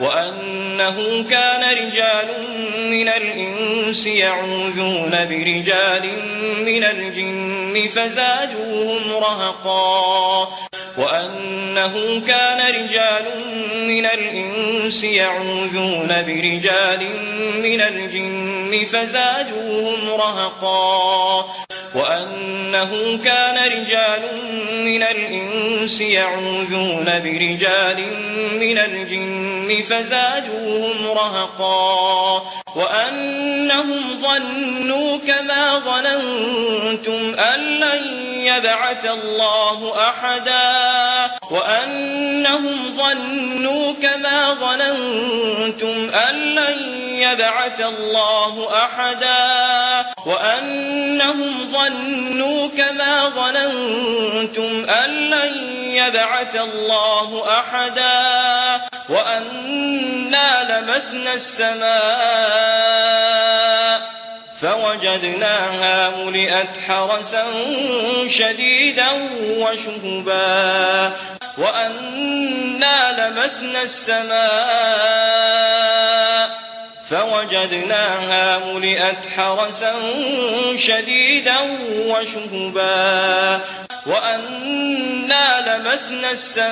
وأنه كان رجال من الإنس يعوذون برجال من الجن فزادوهم رهقا وأنه كان رجال من الإنس يعوذون برجال من الجن فزادوهم رهقا وأنه كان رجال من الإنس يعوذون برجال من الجن فزادوهم رهقا وأنهم ظنوا كما ظننتم أن لن يبعث الله أحدا وأنهم ظنوا كما ظننتم أن لن يبعث الله أحدا وأنهم ظنوا كما ظننتم أن لن يبعث الله أحدا وأنا لمسنا السماء فوجدناها ملئت حرسا شديدا وشهبا وأنا لمسنا السماء فوجدناها ملئت حرسا شديدا وشهبا وأنا لمسنا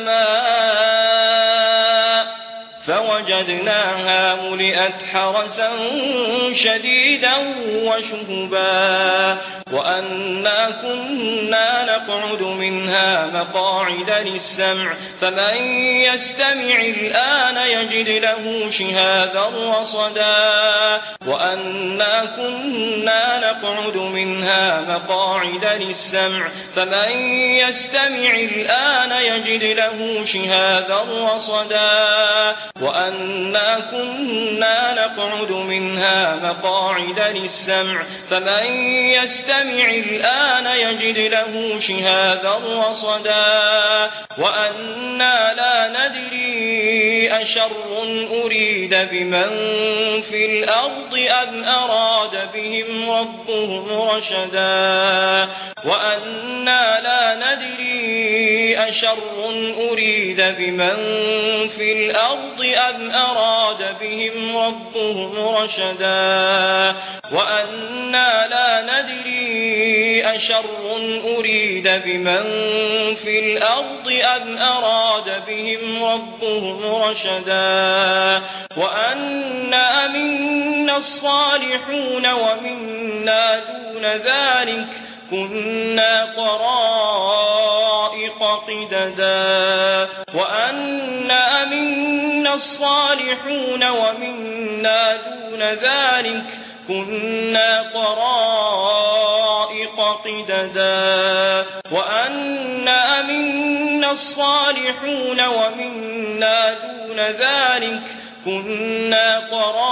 السماء فوجدناها ملئت حرسا شديدا وشهبا وأنا كنا نقعد منها مقاعد للسمع فمن يستمع الآن يجد له شهابا رصدا وأنا كنا نقعد منها مقاعد للسمع فمن يستمع الآن يجد له شهابا رصدا وأنا كنا نقعد منها مقاعد للسمع فمن يستمع الآن يجد له شهابا رصدا وأنا لا ندري أشر أريد بمن في الأرض أم أراد بهم ربهم رشدا وأنا لا ندري أشر أريد بمن في الأرض أم أراد بهم ربهم رشدا وأنا لا ندري أشر أريد بمن في الأرض أم أراد بهم ربهم رشدا وأنا منا الصالحون ومنا دون ذلك كنا طرائق قددا وأنا منا الصالحون ومنا دون ذلك كنا طرائق قددا وأنا منا الصالحون ومنا دون ذلك كنا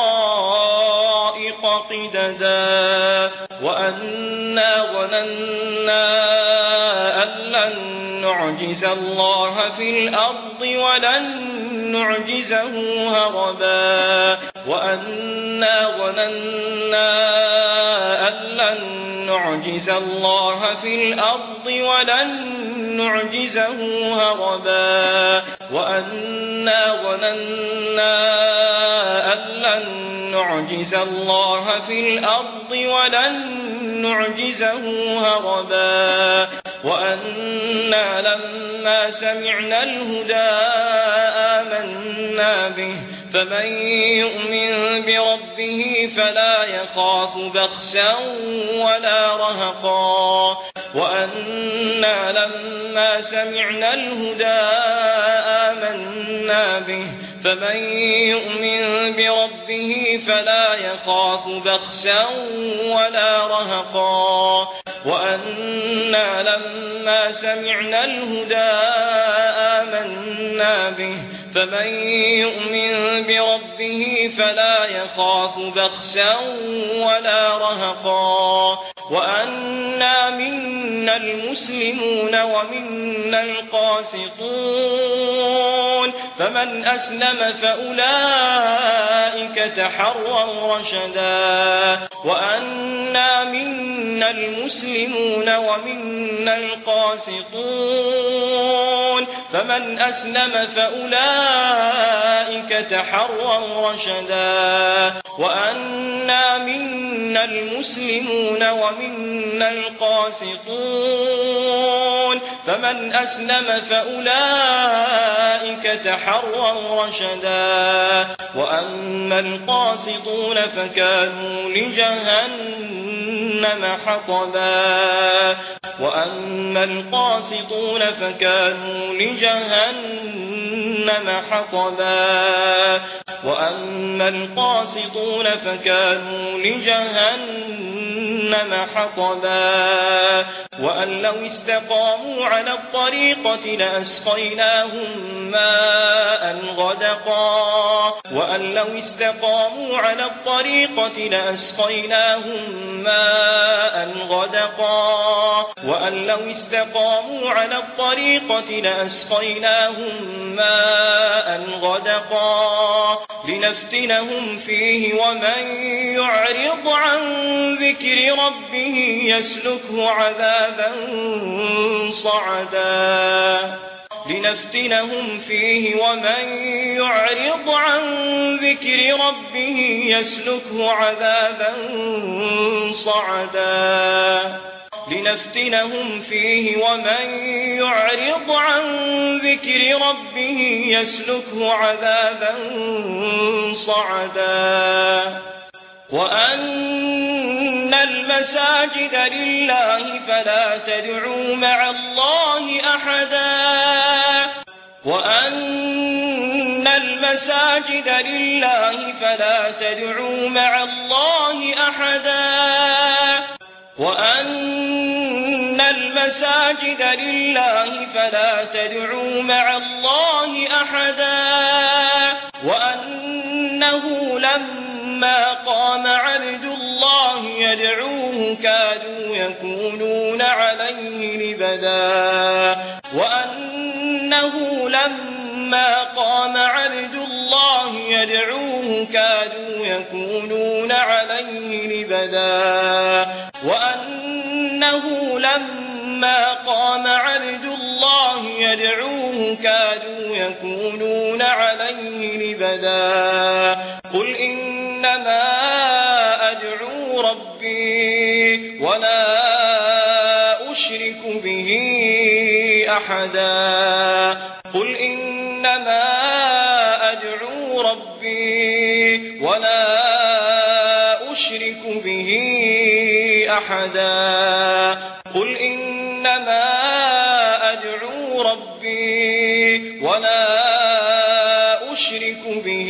طرائق قددا وأنا ظننا أن لن نعجز الله في الأرض ولن نعجزه هربا وأنا ظننا أن لن نعجز الله في الأرض ولن نعجزه هربا وأنا ظننا أن لن نعجز الله في الأرض ولن نعجزه هربا وأنا لما سمعنا الهدى آمنا به فمن يؤمن بربه فلا يخاف بخسا ولا رهقا وأنا لما سمعنا الهدى آمنا به فمن يؤمن بربه فلا يخاف بخسا ولا رهقا وأنا لما سمعنا الهدى آمنا به فمن يؤمن بربه فلا يخاف بخسا ولا رهقا وأنا منا المسلمون ومنا القاسطون فمن أسلم فأولئك تحروا رشدا وأنا منا المسلمون ومنا القاسطون فمن أسلم فأولئك تحروا رشدا وأنا منا المسلمون ومنا القاسطون فمن أسلم فأولئك تحروا رشدا وأما القاسطون فكانوا لجهنم حطبا وأما القاسطون فكانوا لجهنم حطبا وأما القاسطون فكانوا لجهنم حطبا وأن لو استقاموا على الطريقة لأسقيناهم ماء غدقا وأن لو استقاموا على الطريقة لأسقيناهم ماء غدقا وأن لو استقاموا على الطريقة لأسقيناهم ماء غدقا لنفتنهم فيه ومن يعرض عن ذكر ربه يسلكه عذابا صعدا لنفتنهم فيه ومن يعرض عن ذكر ربه يسلكه عذابا صعدا لنفتنهم فيه ومن يعرض عن ذكر ربه يسلكه عذابا صعدا وأن المساجد لله فلا تدعوا مع الله أحدا وأن المساجد لله فلا تدعوا مع الله أحدا وأن المساجد لله فلا تدعوا مع الله أحدا وأنه لما قام عبد الله يدعوه كادوا يكونون عليه لبدا وأنه لما قام عبد الله يدعوه كادوا يكونون عليه لبدا وأنه لما قام عبد الله يدعوه كادوا يكونون عليه لبدا قل إنما أدعو ربي ولا أشرك به أحدا قل إنما أدعو ربي ولا أشرك به أحدا قل إنما أدعو ربي ولا أشرك به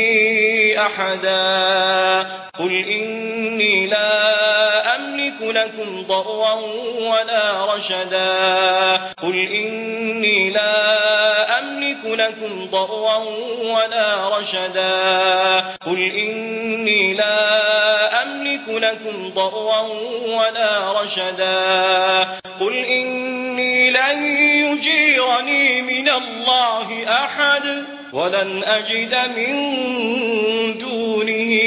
أحدا قل إني لا أملك لكم ضرا ولا رشدا قل إني لا أملك لكم ضرا ولا رشدا قل إني لا أملك لكم ضرا ولا رشدا قل إني لن يجيرني من الله أحد ولن أجد من دونه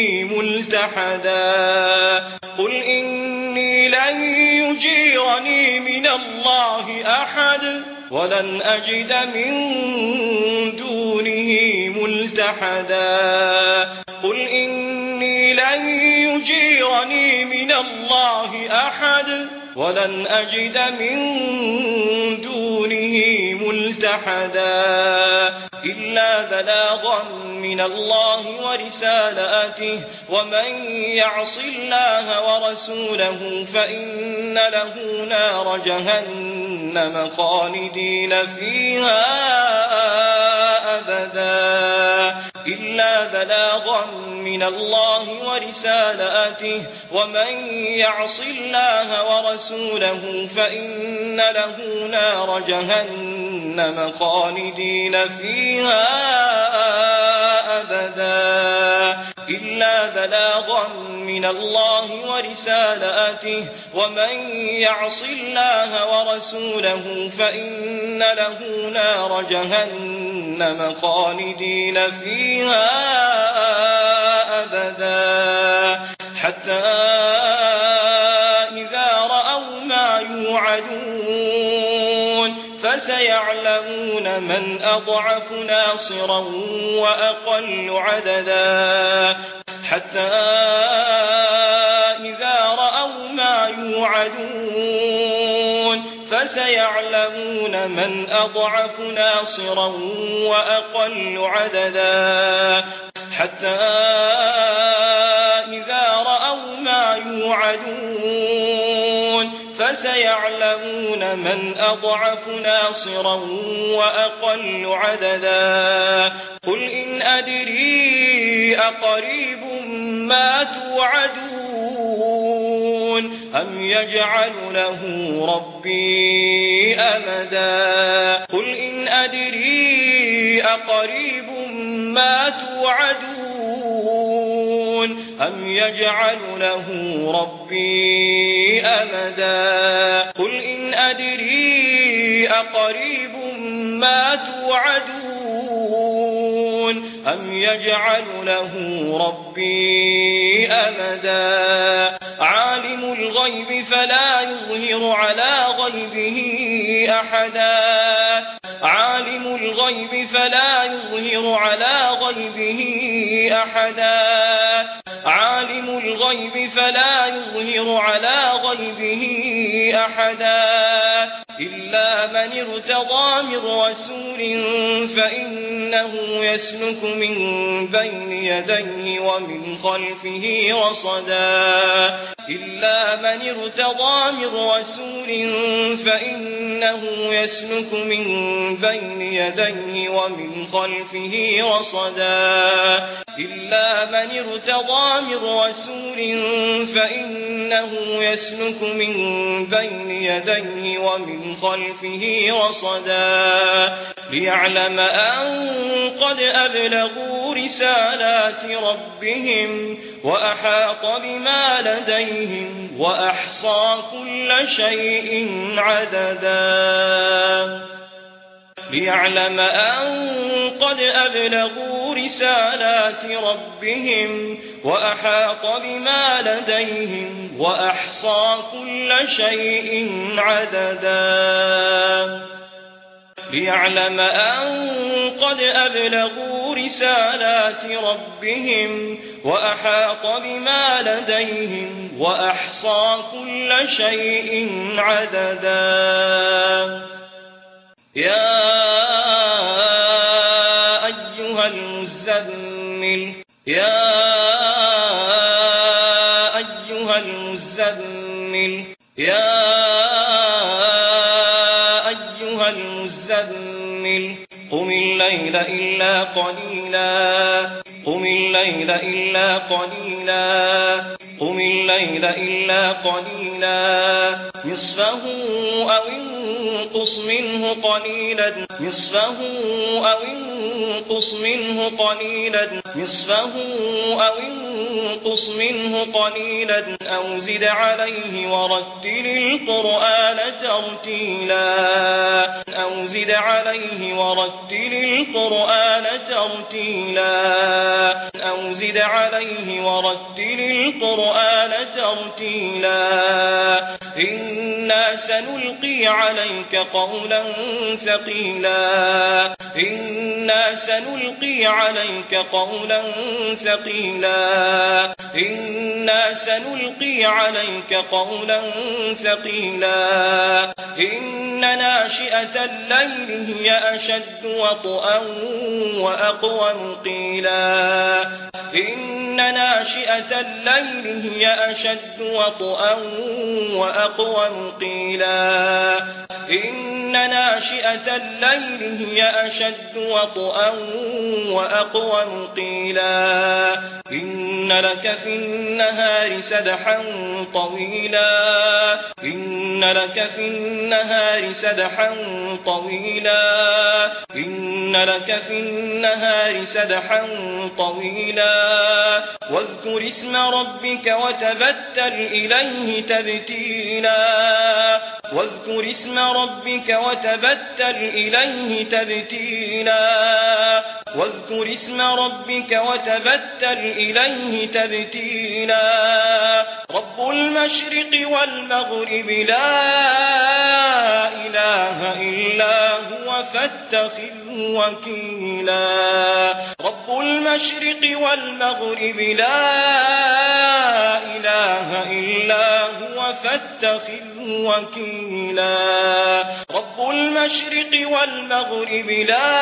ملتحدا قل إني لن يجيرني من الله أحد ولن أجد من دونه ملتحدا قل إني لن يجيرني من الله أحد ولن أجد من دونه ملتحدا إلا بلاغا من الله ورسالاته ومن يعص الله ورسوله فإن له نار جهنم خالدين فيها أبدا إلا بلاغا من الله ورسالاته ومن يعص الله ورسوله فإن له نار جهنم خالدين فيها أبدا إلا بلاغا من الله ورسالاته ومن يعص الله ورسوله فإن له نار جهنم جهنم خالدين فيها أبدا حتى إذا رأوا ما يوعدون فسيعلمون من أضعف ناصرا وأقل عددا حتى إذا رأوا ما يوعدون فسيعلمون من أضعف ناصرا وأقل عددا حتى إذا رأوا ما يوعدون فسيعلمون من أضعف ناصرا وأقل عددا قل إن أدري أقريب ما توعدون أم يجعل له ربي أمدا قل إن أدري أقريب ما توعدون أم يجعل له ربي أمدا قل إن أدري أقريب ما توعدون أم يجعل له ربي أمدا عالم الغيب فلا يظهر على غيبه أحدا عالم الغيب فلا يظهر على غيبه أحدا عالم الغيب فلا يظهر على غيبه أحدا إلا من ارتضى من رسول فإنه يسلك من بين يديه ومن خلفه رصدا إلا من ارتضى من رسول فإنه يسلك من بين يديه ومن خلفه رصدا إلا من ارتضى من رسول فإنه يسلك من بين يديه ومن خلفه رصدا ليعلم أن قد أبلغوا رسالات ربهم وأحاط بما لديهم وأحصى كل شيء عددا ليعلم أن قد أبلغوا رسالات ربهم وأحاط بما لديهم وأحصى كل شيء عددا ليعلم أن قد أبلغوا رسالات ربهم وأحاط بما لديهم وأحصى كل شيء عددا يا أيها المزمل يا أيها المزمل يا أيها المزمل قم الليل إلا قليلا قم الليل إلا قليلا قم الليل إلا قليلا نصفه أو انقص منه قليلا نصفه أو انقص منه قليلا نصفه أو انقص منه قليلا أو زد عليه ورتل القرآن ترتيلا أو زد عليه ورتل القرآن ترتيلا أو زد عليه ورتل القرآن ترتيلا إنا سنلقي عليك قولا ثقيلا إنا سنلقي عليك قولا ثقيلا إنا سنلقي عليك قولا ثقيلا إن ناشئة الليل هي أشد وطئا وأقوم قيلا إن ناشئة الليل هي أشد وطئا وأقوم قيلا إن ناشئة الليل هي أشد وطئا وأقوم قيلا إن لك في النهار سبحا طويلا إن لك في النهار سبحا طويلا إن لك في النهار سبحا طويلا واذكر اسم ربك وتبتل إليه تبتيلا واذكر اسم ربك وتبتل إليه تبتيلا واذكر اسم ربك وتبتل إليه تبتيلا رب المشرق والمغرب لا إله إلا هو فاتخذه وكيلا رب المشرق والمغرب لا إله إلا هو فاتخذه وكيلا رب المشرق والمغرب لا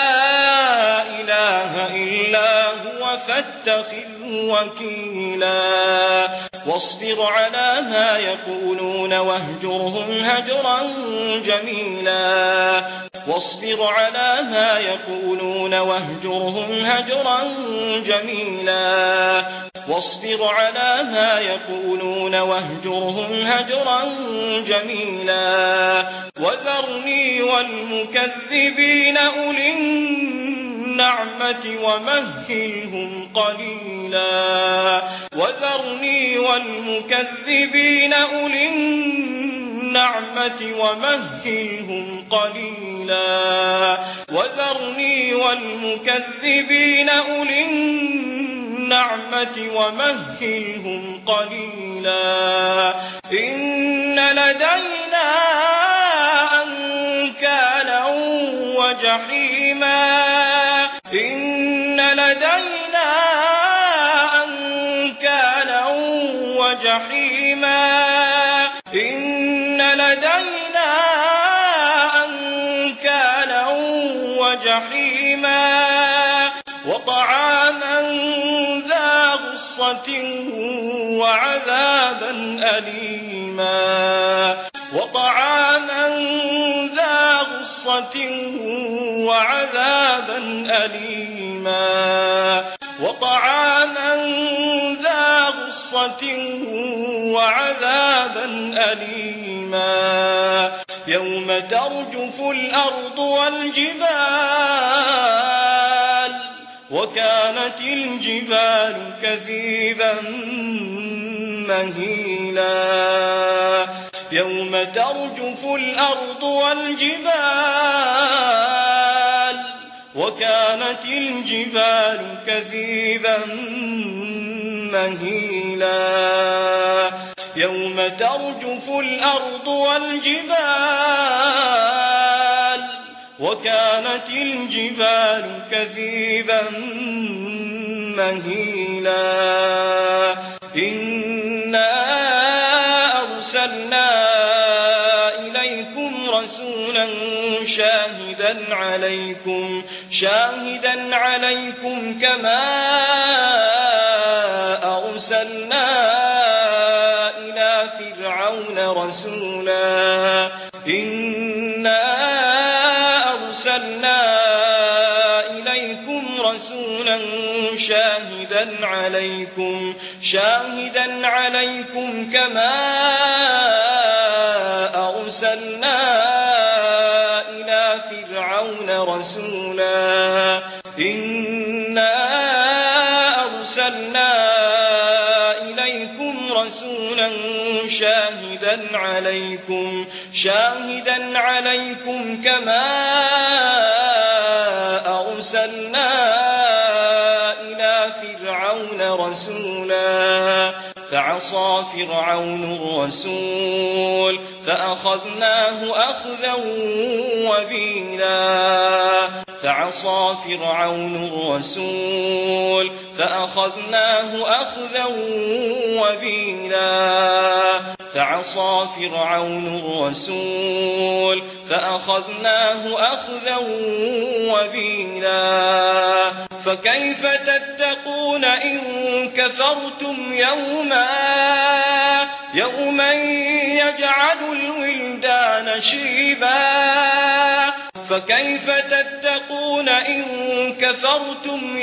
إله إلا هو فاتخذه وكيلا واصبر على ما يقولون واهجرهم هجرا جميلا واصبر على ما يقولون واهجرهم هجرا جميلا واصبر على ما يقولون واهجرهم هجرا جميلا وذرني والمكذبين أولي النعمة ومهلهم قليلا وذرني والمكذبين أولي النعمة ومهلهم قليلا وذرني والمكذبين أولي النعمة ومهلهم قليلا إن لدينا أنكالا وجحيما إن لدينا أنكالا وجحيما إن لدينا أنكالا وجحيما وطعاما ذا غصة وعذابا أليما وطعاما ذا غصة وعذابا أليما وطعاما ذا غصة وعذابا أليما يوم ترجف الأرض والجبال وكانت الجبال كثيبا مهيلا يوم ترجف الأرض والجبال وكانت الجبال كثيبا مهيلا يوم ترجف الأرض والجبال وكانت الجبال كثيبا مهيلا إنا أرسلنا إليكم رسولا شاهدا عليكم كما أرسلنا إلى فرعون رسولا إنا أرسلنا إليكم رسولا شاهدا عليكم كما أرسلنا إلى فرعون رسولا إنا أرسلنا إليكم رسولا شاهدا عليكم كما أرسلنا إلى فرعون رسولا فعصى فرعون الرسول فأخذناه أخذا وبيلا فعصى فرعون الرسول فأخذناه أخذا وبيلا فعصى فرعون الرسول فأخذناه أخذا وبيلا فكيف تتقون إن كفرتم يوما يجعل الولدان شيبا فكيف تتقون إن كفرتم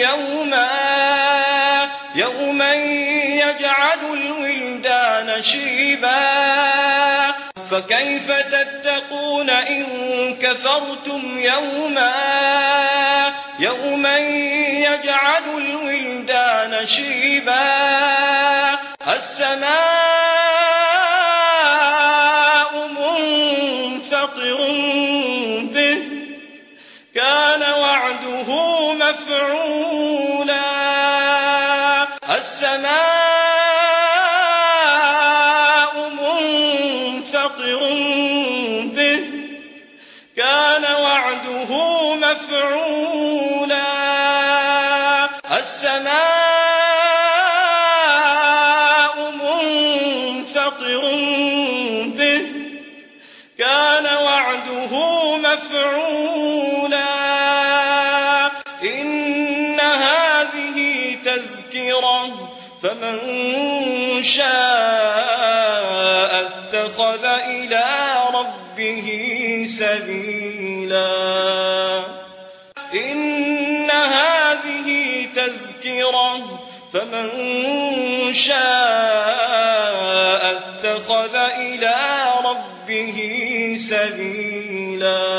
يوما يجعل الولدان شيبا فكيف تتقون إن كفرتم يوما يجعل الولدان شيبا السماء منفطر به كان وعده مفعولا السماء منفطر به كان وعده مفعولا السماء منفطر به كان وعده مفعولا إن هذه تذكرة فمن شاء اتخذ إلى ربه سبيلا إن هذه تذكرة فمن شاء اتخذ إلى ربه سبيلا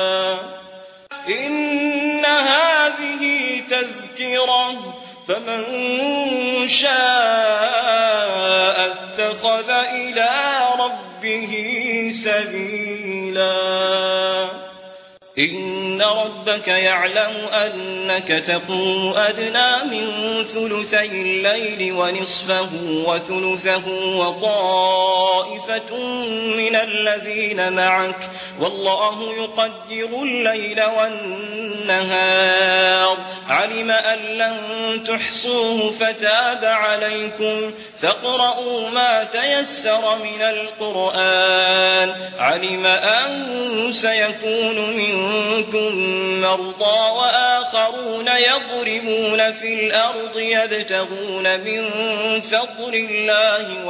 إن هذه تذكرة فمن شاء اتخذ إلى ربه سبيلا إن ربك يعلم أنك تقوم أدنى من ثلثي الليل ونصفه وثلثه وطائفة من الذين معك والله يقدر الليل والنهار علم أن لن تحصوه فتاب عليكم فاقرؤوا ما تيسر من القرآن علم أن سيكون منكم مرضى وآخرون يضربون في الأرض يبتغون من فضل الله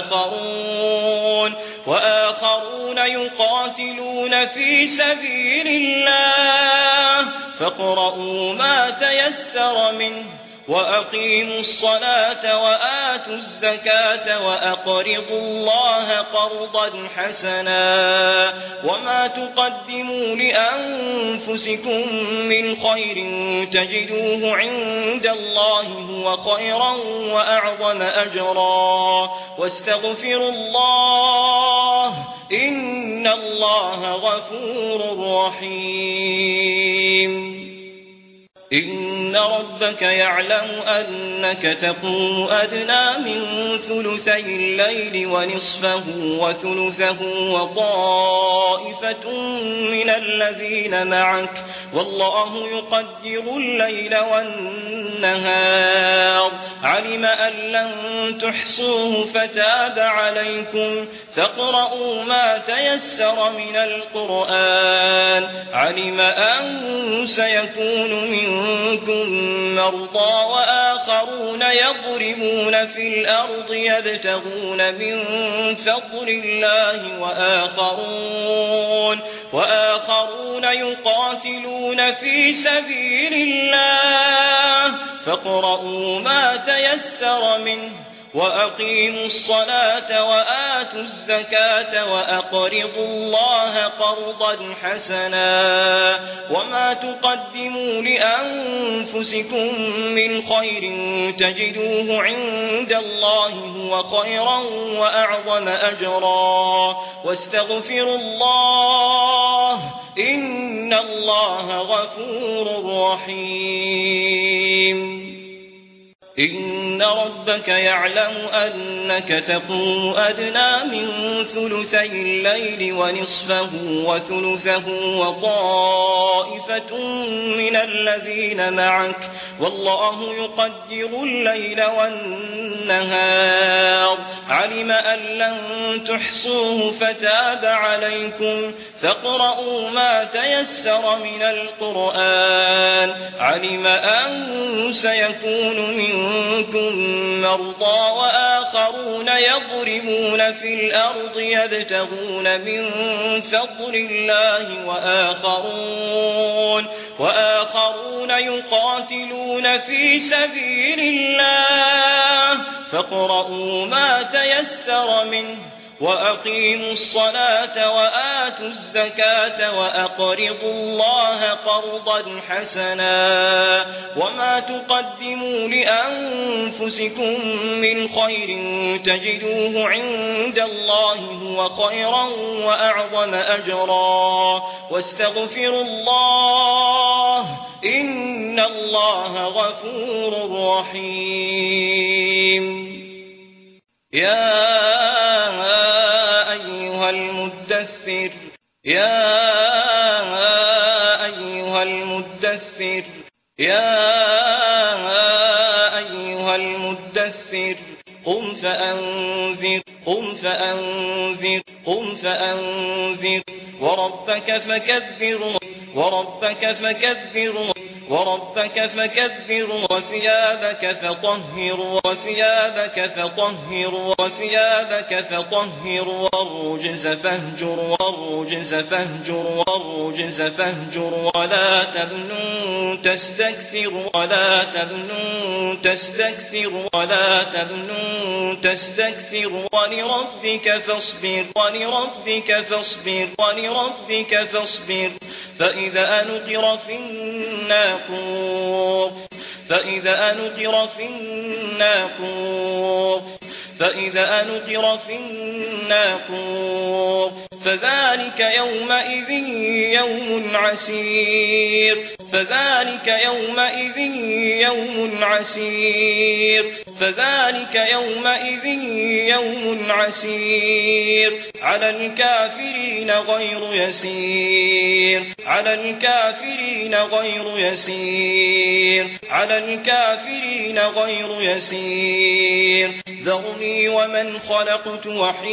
وآخرون يقاتلون في سبيل الله فاقرؤوا ما تيسر منه وأقيموا الصلاة وآتوا الزكاة وأقرضوا الله قرضا حسنا وما تقدموا لأنفسكم من خير تجدوه عند الله هو خيرا وأعظم أجرا واستغفروا الله إن الله غفور رحيم إن ربك يعلم أنك تقوم أدنى من ثلثي الليل ونصفه وثلثه وطائفة من الذين معك والله يقدر الليل والنهار علم أن لن تحصوه فتاب عليكم فاقرؤوا ما تيسر من القرآن علم أن سيكون منكم مرضى وآخرون يضربون في الأرض يبتغون من فضل الله وآخرون يقاتلون في سبيل الله فاقرؤوا ما تيسر منه وأقيموا الصلاة وآتوا الزكاة وأقرضوا الله قرضا حسنا وما تقدموا لأنفسكم من خير تجدوه عند الله هو خيرا وأعظم أجرا واستغفروا الله إن الله غفور رحيم إن ربك يعلم أنك تقوم أدنى من ثلثي الليل ونصفه وثلثه وطائفة من الذين معك والله يقدر الليل والنهار علم أن لن تحصوه فتاب عليكم فاقرؤوا ما تيسر من القرآن علم أن سيكون منكم مرضى وآخرون يضربون في الأرض يبتغون من فضل الله وآخرون يقاتلون في سبيل الله فاقرؤوا ما تيسر منه وأقيموا الصلاة وآتوا الزكاة وأقرضوا الله قرضا حسنا وما تقدموا لأنفسكم من خير تجدوه عند الله هو خيرا وأعظم أجرا واستغفروا الله إن الله غفور رحيم. يا أيها المدثر قم فأنذر وربك فكبر وثيابك فطهر والرجز فاهجر ولا تمنن تستكثر ولربك فاصبر فإذا نقر في الناقور فذلك يومئذ يوم عسير على الكافرين غير يسير ذرني ومن خلقت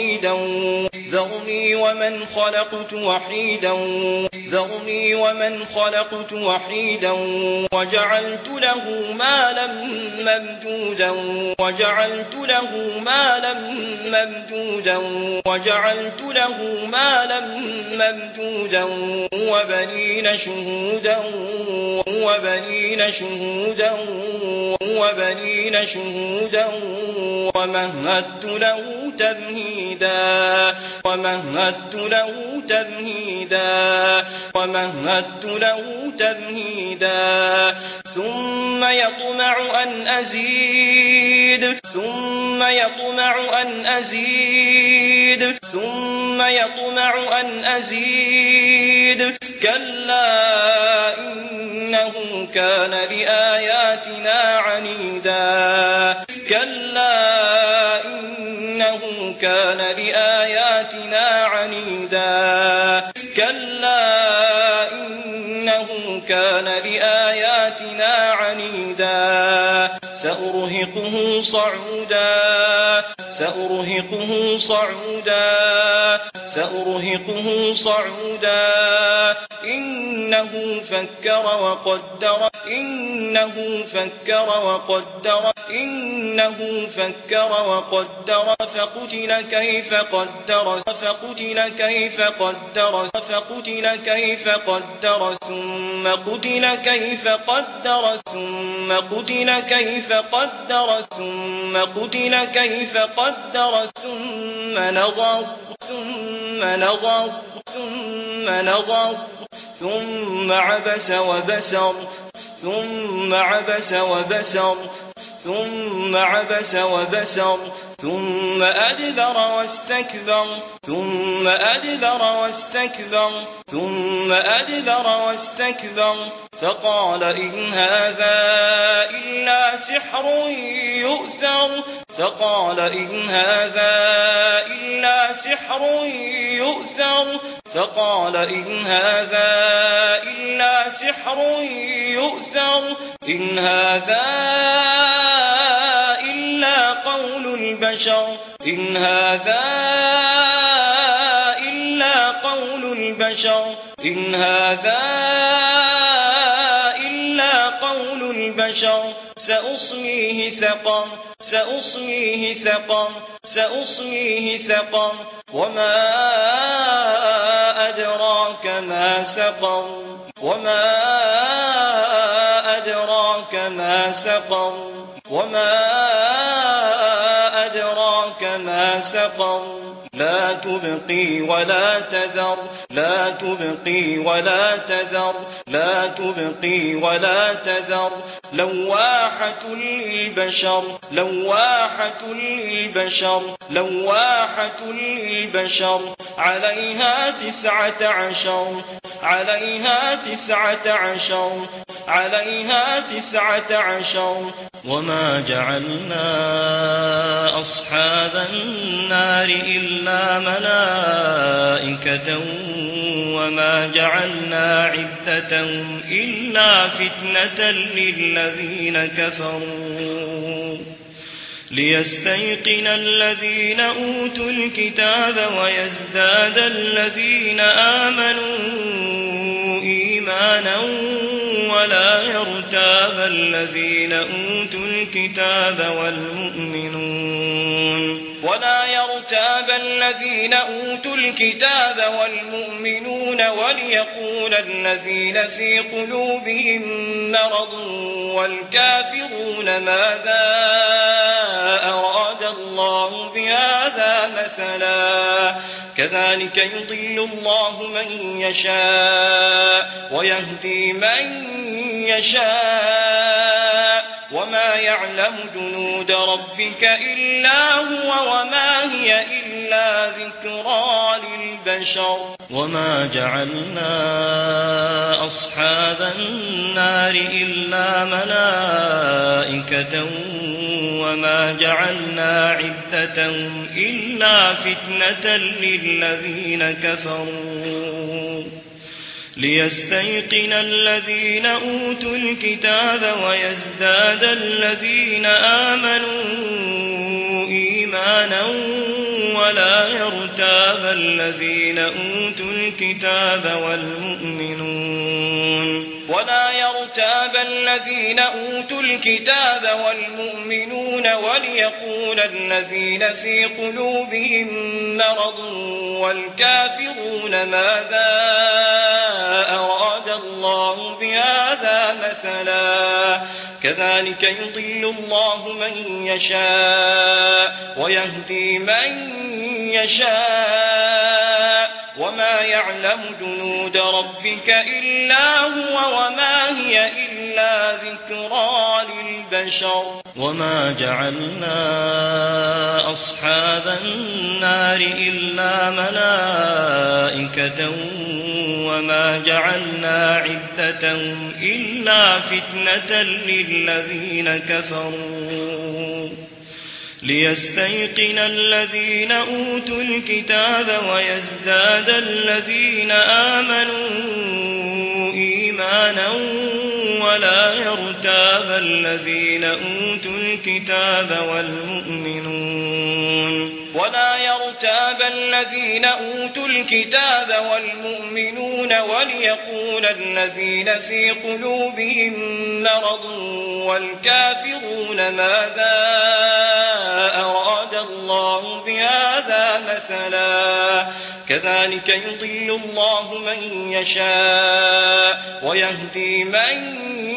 وحيدا وجعلت له مالا ممدودا وبنين شهودا ومهدت له تمهيدا ثم يطمع أن أزيد كلا إنه كان لآياتنا عنيدا سأرهقه صعودا إنه فكر وقدر فقتل كيف قدر ثم قتل كيف قدر ثم نظر ثم عبس وبسر ثم أدبر واستكبر فقال إن هذا إلا سحر يؤثر إن هذا إلا قول البشر سأصليه سقر وما أدراك ما سقر لا تبقي ولا تذر لا تبقي ولا تذر لا تبقي ولا تذر لواحة للبشر لواحة للبشر لواحة للبشر عليها 19 عليها 19 عليها 19 وما جعلنا أصحاب النار إلا ملائكة وما جعلنا عدتهم إلا فتنة للذين كفروا ليستيقن الذين أوتوا الكتاب ويزداد الذين آمنوا إيمانا ولا يرتاب الذين أوتوا الكتاب والمؤمنون وليقول الذين في قلوبهم مرض والكافرون ماذا أراد الله بهذا مثلا كذلك يضل الله من يشاء ويهدي من يشاء وما يعلم جنود ربك إلا هو وما هي إلا ذكرى للبشر وما جعلنا أصحاب النار إلا ملائكة وما جعلنا عدتهم إلا فتنة للذين كفروا ليستيقن الذين أوتوا الكتاب ويزداد الذين آمنوا إيمانا ولا يرتاب الذين أوتوا الكتاب والمؤمنون وليقول الذين في قلوبهم مرض والكافرون ماذا أراد الله بهذا مثلا كذلك يضل الله من يشاء ويهدي من يشاء وما يعلم جنود ربك إلا هو وما هي إلا ذكرى للبشر وما جعلنا أصحاب النار إلا ملائكة وما جعلنا عدتهم إلا فتنة للذين كفروا ليستيقن الذين أوتوا الكتاب ويزداد الذين آمنوا إيمانا ولا يرتاب الذين أوتوا الكتاب والمؤمنون وليقول الذين في قلوبهم مرض والكافرون ماذا أراد الله بهذا مثلا كذلك يضل الله من يشاء ويهدي من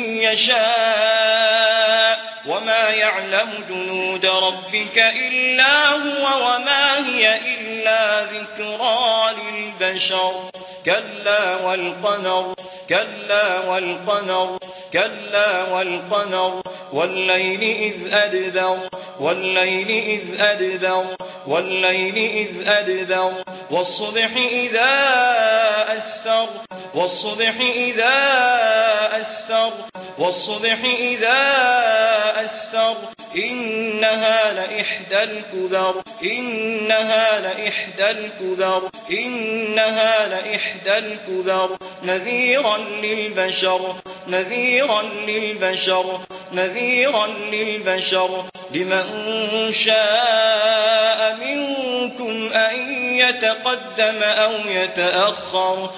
يشاء وما يعلم جنود ربك إلا هو وما هي إلا ذكرى للبشر كلا والقمر والليل إذ أدبر والصبح إذا أسفر إنها لإحدى الكبر نذيرا للبشر لمن شاء منكم أن يتقدم أو يتأخر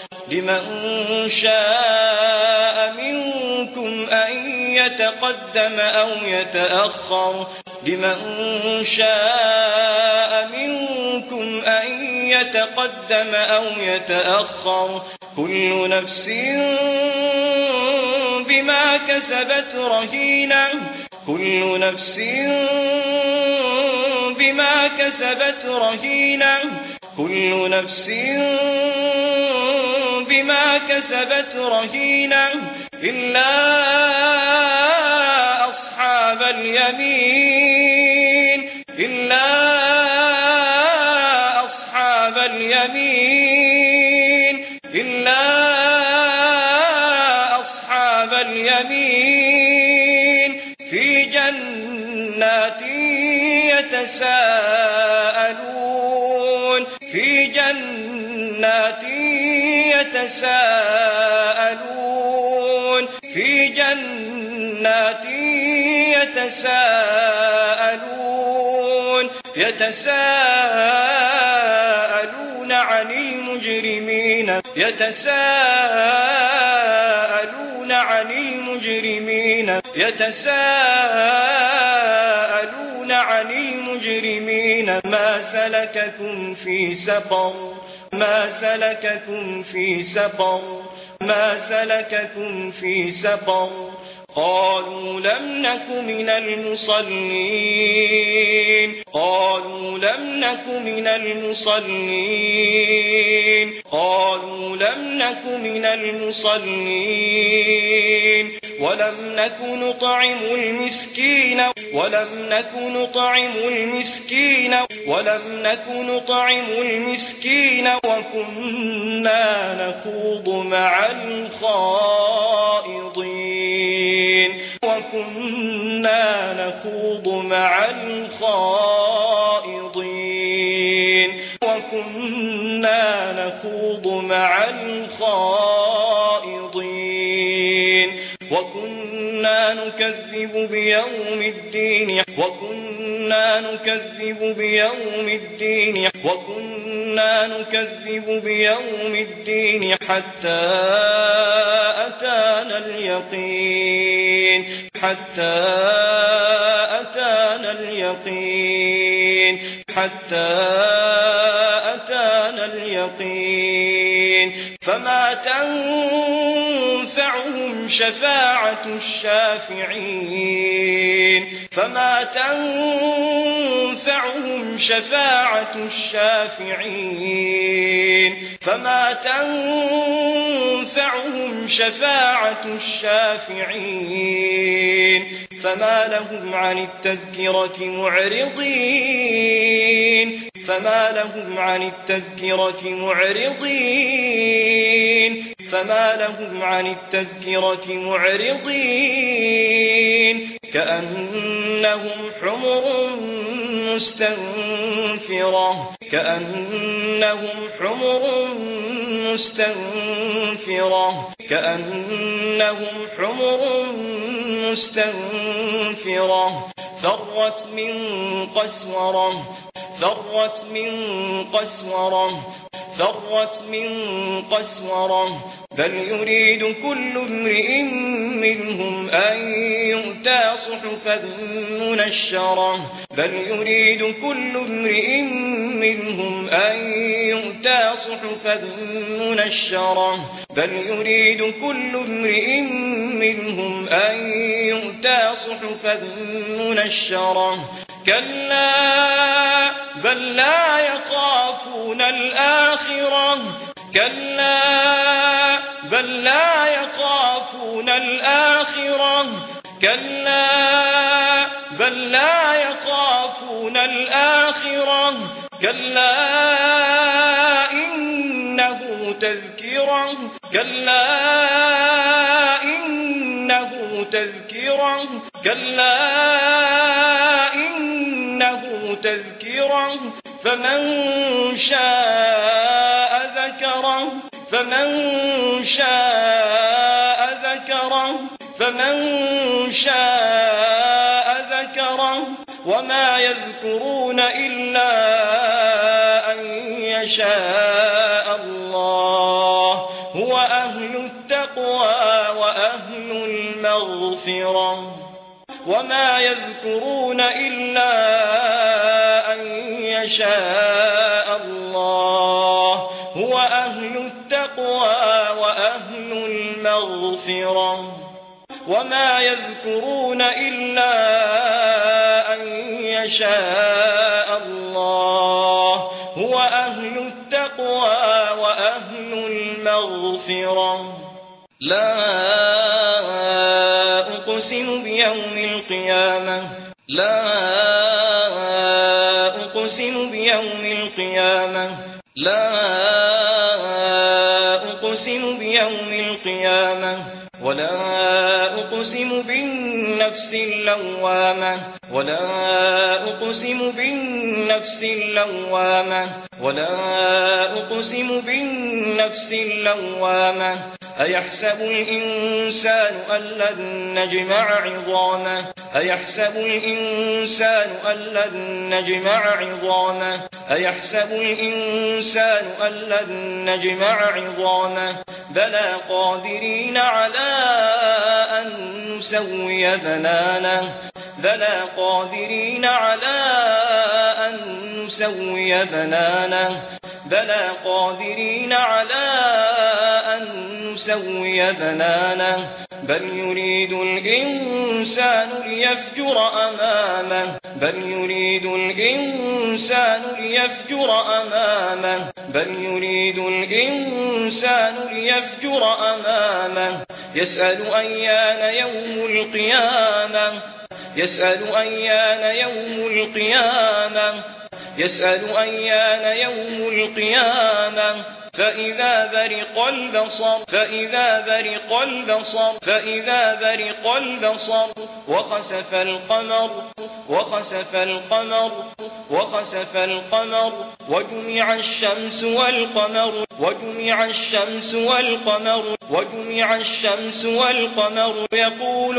كل نفس بما كسبت رهينة كل نفس بما كسبت رهينة إلا أصحاب اليمين في جنات يتساءلون يتساءلون عن المجرمين ما سلككم في سقر قالوا لم نك من المصلين قالوا لم نك من المصلين ولم نك نطعم المسكين وكنا نخوض مع الخائضين وكنا نكذب بيوم الدين حتى أتانا اليقين فما تنفعهم شفاعة الشافعين فما لهم عن التذكرة معرضين كأنهم حمر مستنفرة فرت من قسورة بل يريد كل امرئ منهم أن يؤتى صحفا منشرة كلا بل لا يخافون الآخرة كلا إنه تذكرة فمن شاء ذكره وما يذكرون إلا أن يشاء الله هو أهل التقوى وأهل المغفرة وما يذكرون إلا أن يشاء الله هو أهل التقوى وأهل المغفرة وما يذكرون إلا أن يشاء الله هو أهل التقوى وأهل المغفرة. لا أقسم بيوم القيامة لا أقسم بيوم القيامة لا أقسم بيوم القيامة ولا أقسم بالنفس اللوامة ولا أقسم بالنفس اللوامة ولا أقسم بالنفس اللوامة أيحسب الإنسان أن لن نجمع عظامه أيحسب الإنسان أن لن نجمع عظامه أيحسب الإنسان أن لن نجمع عظامه بلى قادرين على أن نسوي بنانه بلى قادرين على أن نسوي بنانه بلى قادرين على أن نسوي بنانه بل يريد الإنسان ليفجر أمامه بل يريد الإنسان ليفجر أمامه بل يريد الإنسان ليفجر أمامه يسأل أيان يوم القيامة يسأل أيان يوم القيامة يسأل أيان يوم القيامة فإذا برق البصر فإذا برق البصر فإذا برق البصر وخسف القمر وخسف القمر وخسف القمر وجمع الشمس والقمر وجمع الشمس والقمر وجمع الشمس والقمر يقول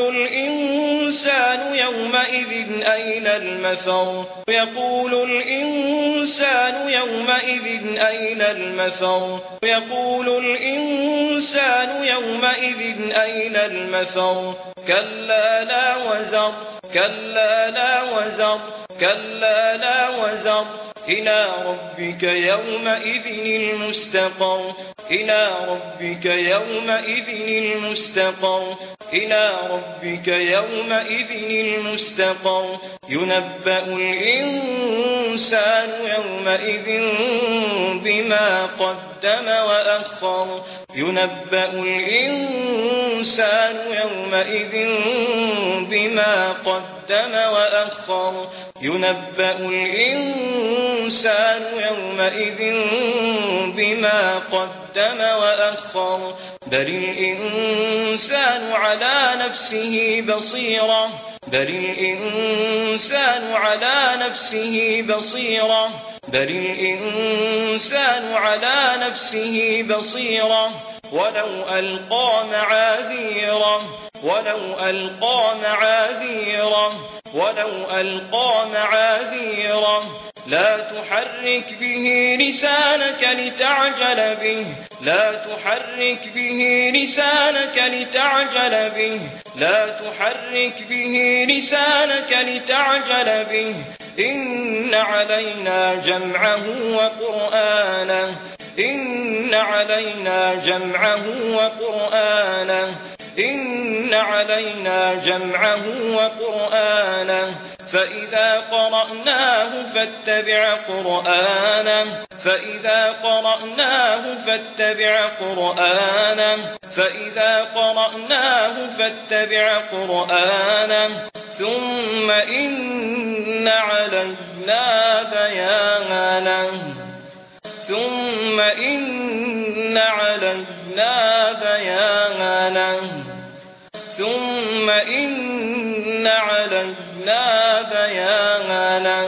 الإنسان يومئذ أين المفر يقول الإنسان يومئذ أين المفر يقول الإنسان يومئذ أين المفر كلا لا وزر كلا لا وزر كلا لا وزر إلى ربك يومئذ المستقر إلى ربك يومئذ المستقر إلى ربك يومئذ المستقر ينبأ الإنسان يومئذ بما قدم وأخر ينبأ الإنسان يومئذ بما قدم وأخر ينبأ الإنسان يومئذ بما قدم وأخر بل الإنسان على نفسه بصيرة بل الإنسان على نفسه بصيرة بل الإنسان على نفسه بصيرة ولو ألقى معاذيره ولو ألقى معاذيره ولو ألقى معاذيره لا تحرك به لسانك لتعجل به لا تحرك به لسانك لتعجل به لا تحرك به لسانك لتعجل به إن علينا جمعه وقرآنه إن علينا جمعه وقرآنه إن علينا جمعه وقرآنه فإذا قرأناه فاتبع قرآنه فإذا قرأناه فاتبع قرآنه فإذا قرأناه فاتبع قرآنه ثم إن علينا بيانه ثم إن علينا بيانه ثم إن علينا بيانه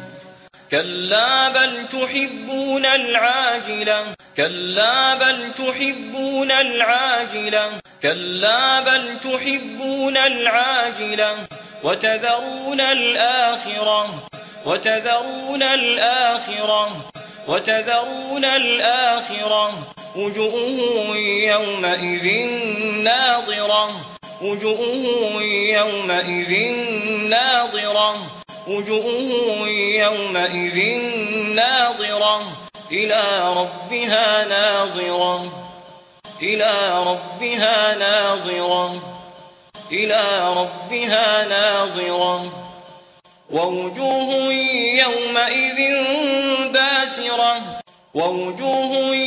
كلا بل تحبون العاجلة كلا بل تحبون العاجلة كلا بل تحبون العاجلة وتذرون الآخرة وتذرون الآخرة وتذرون الآخرة وجوه يومئذ ناظرة وجوه يومئذ ناظرة وجوه يومئذ ناظرة إلى ربها ناظرة إلى ربها ناظرة إلى ربها ناظرة ووجوه يومئذ باسرة ووجوه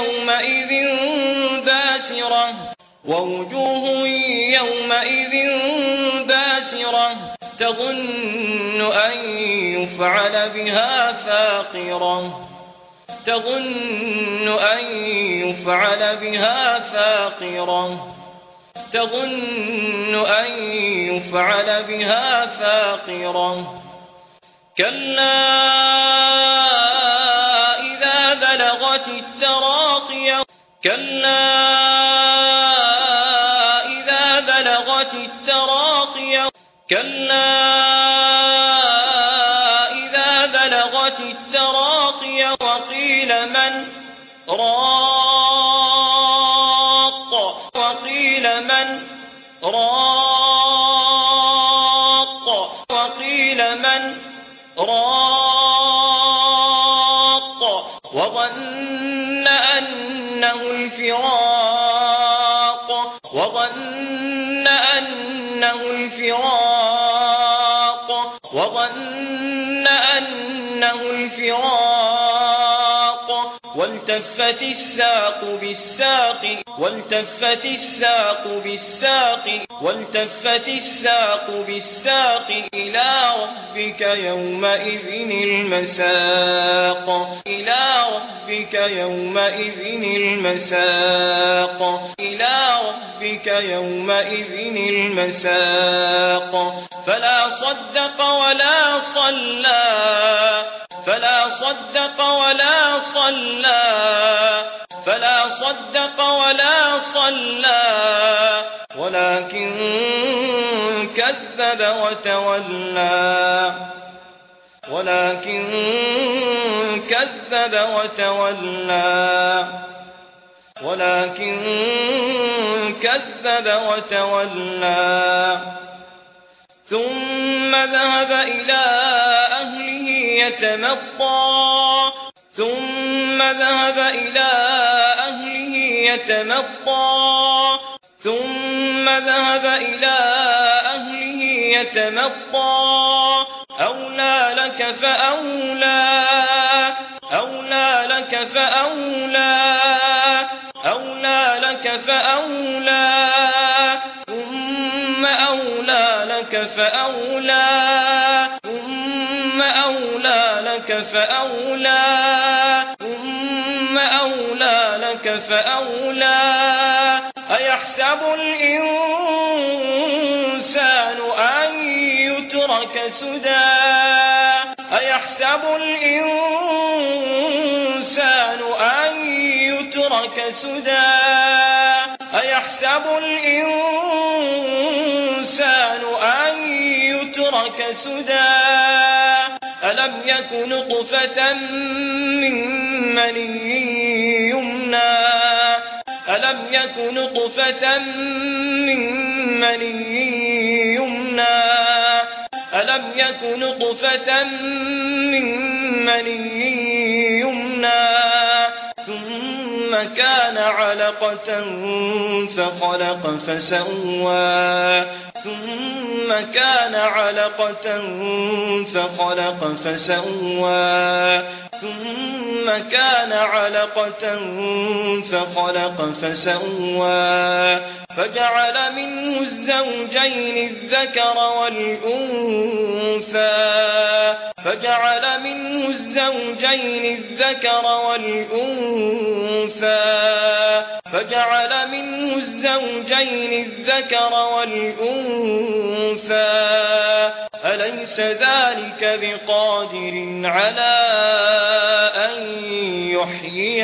يومئذ باسرة تظن أن يفعل بها فاقرة كلا إذا بلغت التراقي وقيل من راق وظن أنه الفراق والتفت الساق بالساق إلى ربك يومئذ المساق فلا صدق ولا صلى ولكن كذب وتولى ثم ذهب إلى أهله يتمطى أولى لك فأولى ثم أولى لك فأولى أيحسب الإنسان أن يترك سدى ألم يك نطفة من مني يمنى ثم كان علقة فخلق فسوى فجعل منه الزوجين الذكر والأنثى أليس ذلك بقادر على أن يحيي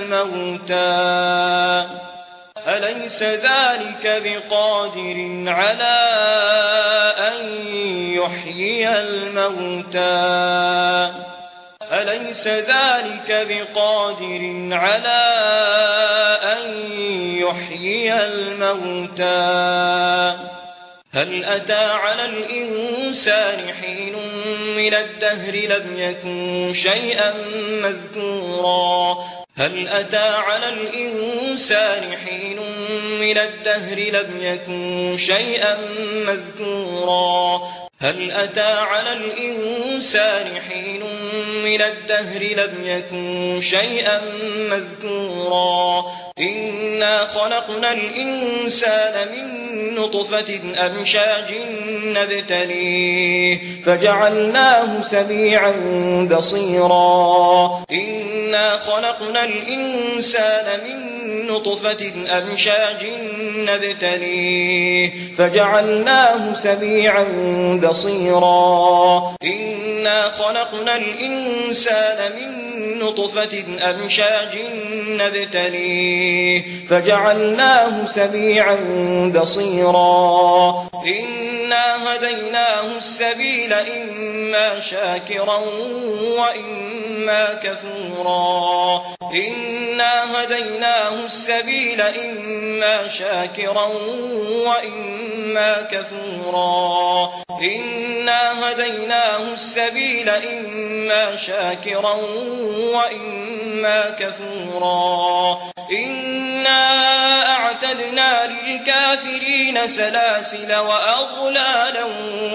الموتى هل أتى على الإنسان حين من الدهر لم يكن شيئا مذكورا هل أتى على الإنسان حين من الدهر لم يكن شيئا مذكورا إنا خلقنا الإنسان من نطفة أمشاج نبتليه فجعلناه سميعا بصيرا إنا خلقنا الإنسان من نطفة أمشاج نبتليه فجعلناه سميعا بصيرا إنا خلقنا الإنسان من نطفة أمشاج نبتليه فجعلناه سميعا بصيرا إنا هديناه السبيل إما شاكرا وإما كفورا إنا هديناه السبيل إما شاكرا وإما كفورا إنا هديناه السبيل إما شاكرا وإما كفورا إنا أعتدنا للكافرين سلاسل وأغلالا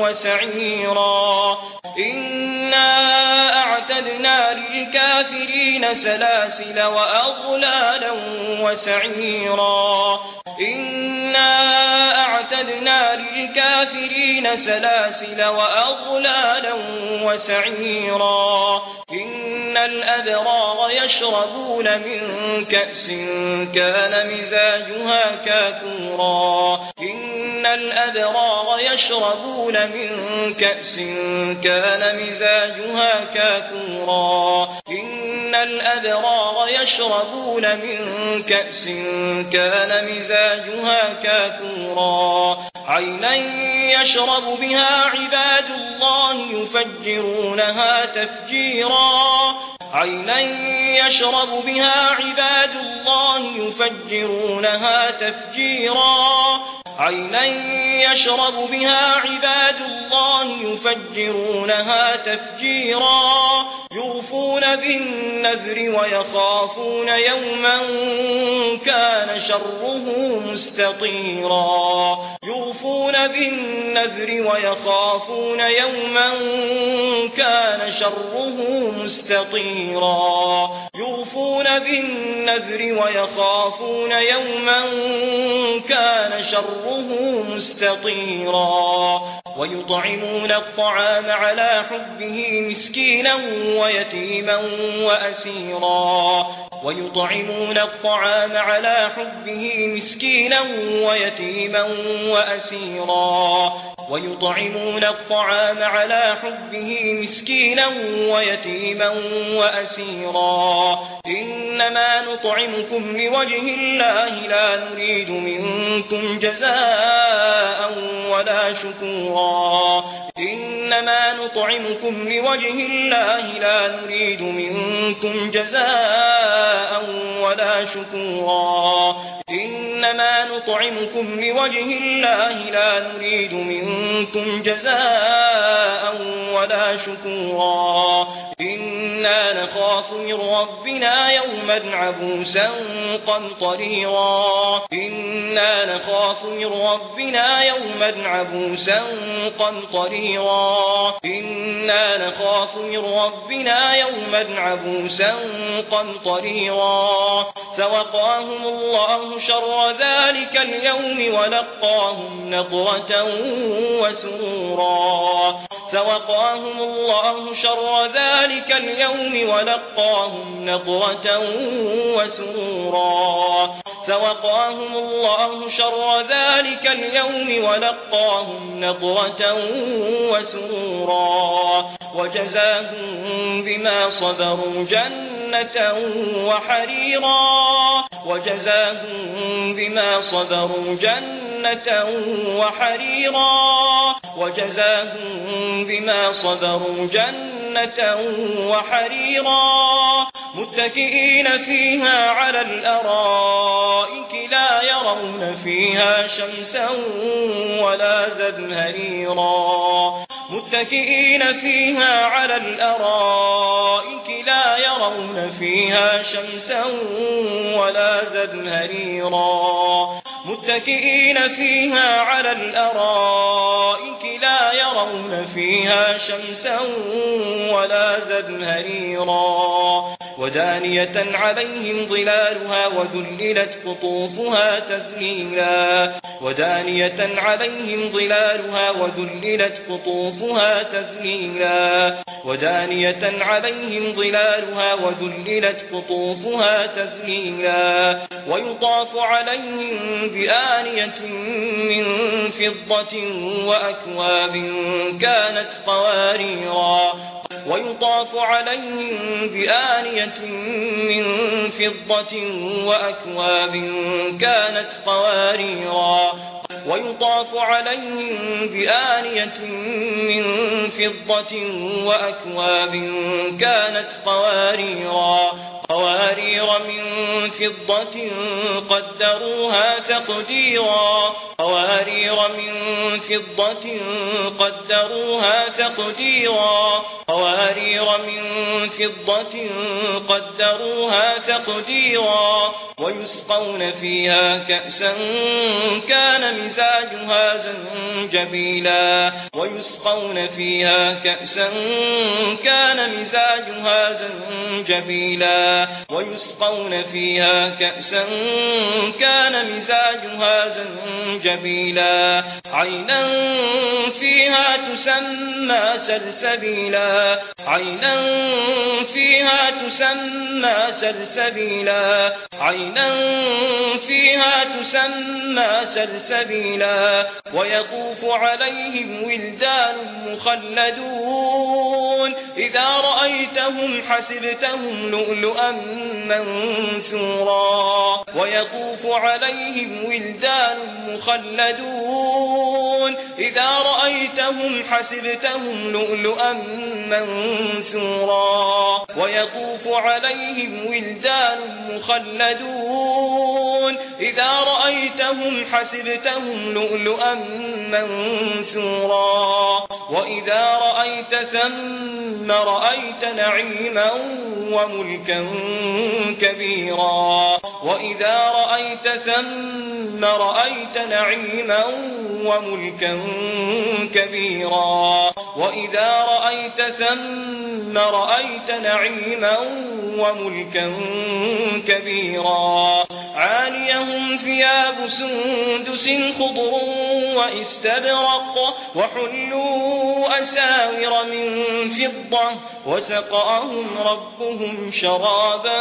وسعيرا إنا أعتدنا للكافرين سلاسل وأغلالا وسعيرا إنا أعتدنا للكافرين سلاسل وأغلالا وسعيرا إن الأبرار يشربون من كأس كان مزاجها كافورا إن الأبرار يشربون من كأس كان مزاجها كافورا إن الأبرار يشربون من كأس كان مزاجها كافورا عينا يشرب بها عباد الله يفجرونها تفجيرا عينا يشرب بها عباد الله يفجرونها تفجيرا عينا يشرب بها عباد الله يفجرونها تفجيرا يوفون بالنذر ويخافون يوما كان شره مستطيرا يوفون بالنذر ويخافون يوما كان شره مستطيرا يوفون بالنذر ويخافون يوما كان شره مستطيرا ويطعمون الطعام على حبه مسكينا ويتيما وأسيرا ويطعمون الطعام على حبه مسكينا ويتيما وأسيرا ويطعمون الطعام على حبه مسكينا ويتيما وأسيرا إنما نطعمكم لوجه الله لا نريد منكم جزاء ولا شكورا إنما نطعمكم لوجه الله لا نريد منكم جزاء ولا شكورا إنما نطعمكم لوجه الله لا نريد منكم جزاء ولا شكورا إنا نخاف من ربنا يوما عبوسا قمطريرا إنا نخاف من ربنا يوما عبوسا قمطريرا إنا نخاف من ربنا يوما عبوسا قمطريرا فوقاهم الله شر ذلك اليوم ولقاهم نضرة وسرورا فوقاهم الله شر ذلك اليوم ولقاهم نضرة وسرورا فوقاهم الله شر ذلك اليوم ولقاهم نضرة وسرورا وجزاهم بما صبروا جنة وحريرا وجزاهم بما صبروا جنة وحريرا وجزاهم بما صبروا جنة وحريرا متكئين فيها على الأرائك لا يرون فيها شمسا ولا زمهريرا متكئين فيها على الأرائك لا يرون فيها شمسا ولا زمهريرا متكئين فيها على الأرائك لا يرون فيها شمسا ولا زمهريرا ودانية عليهم ظلالها وذللت قطوفها تذليلا ودانية عليهم ظلالها وذللت قطوفها تذليلا ودانية عليهم ظلالها وذللت قطوفها تذليلا ويطاف عليهم بآنية من فضة وأكواب كانت قواريرا ويطاف عليهم بآنية من فضة وأكواب كانت قواريرا ويطاف عليهم بآنية من فضة وأكواب كانت قوارير من فضة قدروها تقديرا قوارير من فضة قدروها تقديرا قوارير من فضة قدروها تقديرا ويسقون فيها كأسا كان مزاجها زنجبيلا ويسقون فيها كأسا كان مزاجها زنجبيلا ويسقون فيها كأسا كان مزاجها زنجبيلا عينا فيها تسمى سلسبيلا عينا فيها تسمى سلسبيلا عينا فيها تسمى سلسبيلا ويطوف عليهم ولدان مخلدون إذا رأيتهم حسبتهم لؤلؤا منثورا ويطوف عليهم ولدان مخلدون إذا رأيتهم حسبتهم لؤلؤا منثورا ويطوف عليهم ولدان مخلدون إذا رأيتهم حسبتهم لؤلؤا منثورا وإذا رأيت ثم رأيت نعيما وملكا كبيرا وإذا رأيت ثم رأيت نعيما وملكا كبيرا وإذا رأيت ثم رأيت نعيما وملكا كبيرا عاليهم ثياب سندس خضر واستبرق وحلوا أساور من فضة وسقاهم ربهم شرابا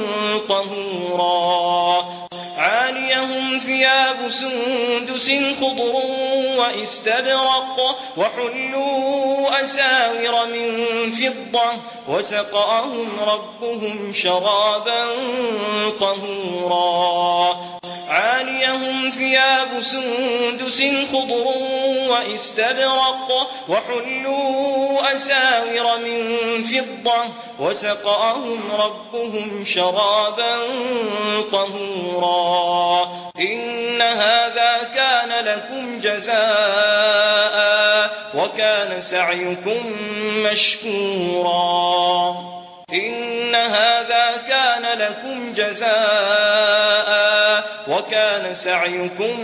طهورا عاليهم ثياب سندس خضر واستبرق وحلوا أساور من فضة وسقاهم ربهم شرابا طهورا عاليهم ثياب سندس خضر واستبرق وحلوا أساور من فضة وسقاهم ربهم شرابا طهورا إن هذا كان لكم جزاء وكان سعيكم مشكورا إن هذا كان لكم جزاء وكان سعيكم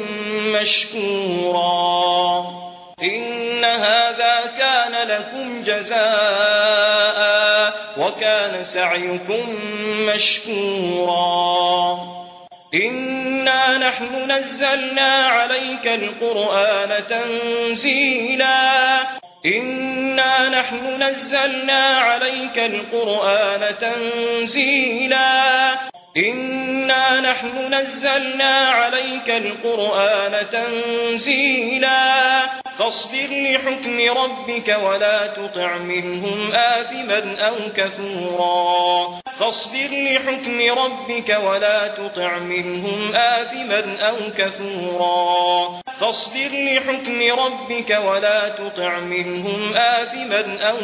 مشكورا إن هذا كان لكم جزاء وكان سعيكم مشكورا إنا نحن نزلنا عليك القرآن تنزيلا إنا نحن نزلنا عليك القرآن تنزيلا إنا نحن نزلنا عليك القرآن تنزيلا فاصبر لحكم ربك ولا تطع منهم آثما أو كفورا فاصبر لحكم ربك ولا تطع منهم آثما أو كفورا فاصبر لحكم ربك ولا تطع منهم آثما أو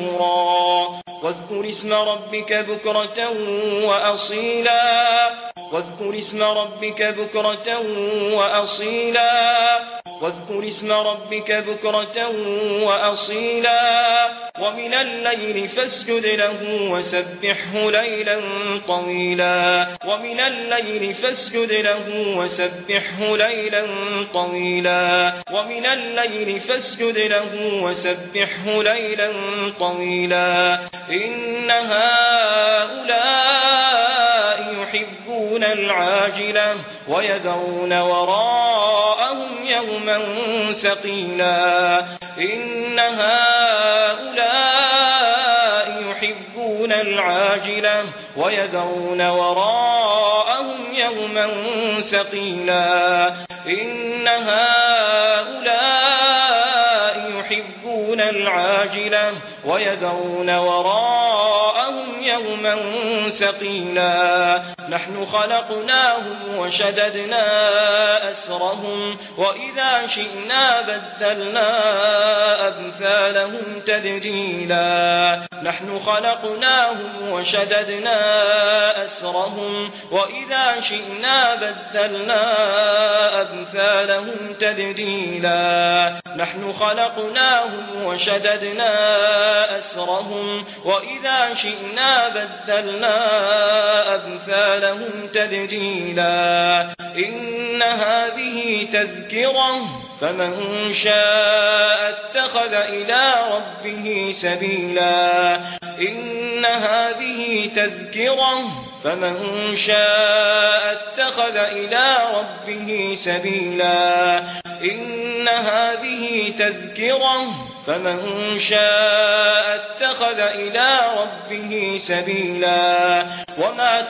كفورا واذكر اسم ربك بكرة وأصيلا واذكر اسم ربك بكرة وأصيلا واذكر اسم ربك بكرة وأصيلا ومن الليل فاسجد له وسبحه ليلا طويلا ومن الليل فاسجد له وسبحه ليلا طويلا ومن الليل فاسجد له وسبحه ليلا طويلا إن هؤلاء يحبون العاجلة ويذرون وراءهم يوما ثقيلا إن هؤلاء يحبون العاجلة ويذرون وراءهم يوما ثقيلا إن هؤلاء يحبون العاجلة ويذرون وراءهم يوما ثقيلا نحن خلقناهم وشددنا أسرهم وإذا شئنا بدلنا أمثالهم تبديلا نحن خلقناهم وشددنا أسرهم وإذا شئنا بدلنا أمثالهم تبديلا نحن خلقناهم وشددنا أسرهم وإذا شئنا بدلنا أمثالهم تبديلا إن هذه تذكرة فمن شاء اتخذ إلى ربه سبيلا إن هذه تذكرة فمن شاء اتخذ إلى ربه سبيلا إن هذه تذكرة فمن شاء اتخذ إلى ربه سبيلا وما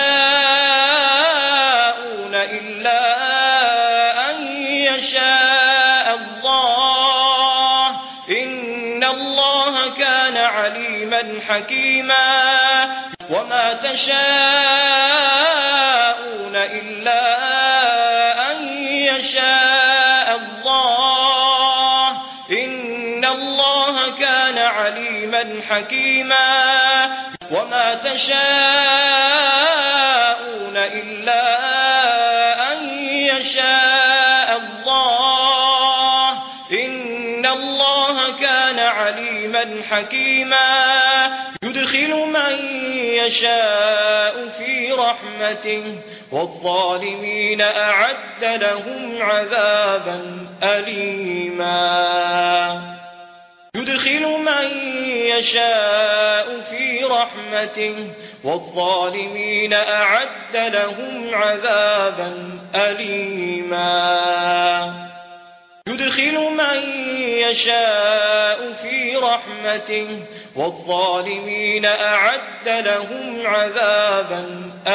تشاءون إلا أن يشاء الله إن الله كان عليما حكيما وما تشاءون إلا أن يشاء الله إن الله كان عليما حكيما وما تشاءون إلا أن يشاء الله إن الله كان عليما حكيما يدخل من يشاء في رحمته والظالمين أعد لهم عذابا أليما يدخل من يشاء في رحمته والظالمين أعد لهم عذابا أليما يدخل من يشاء في رحمته والظالمين أعد لهم عذابا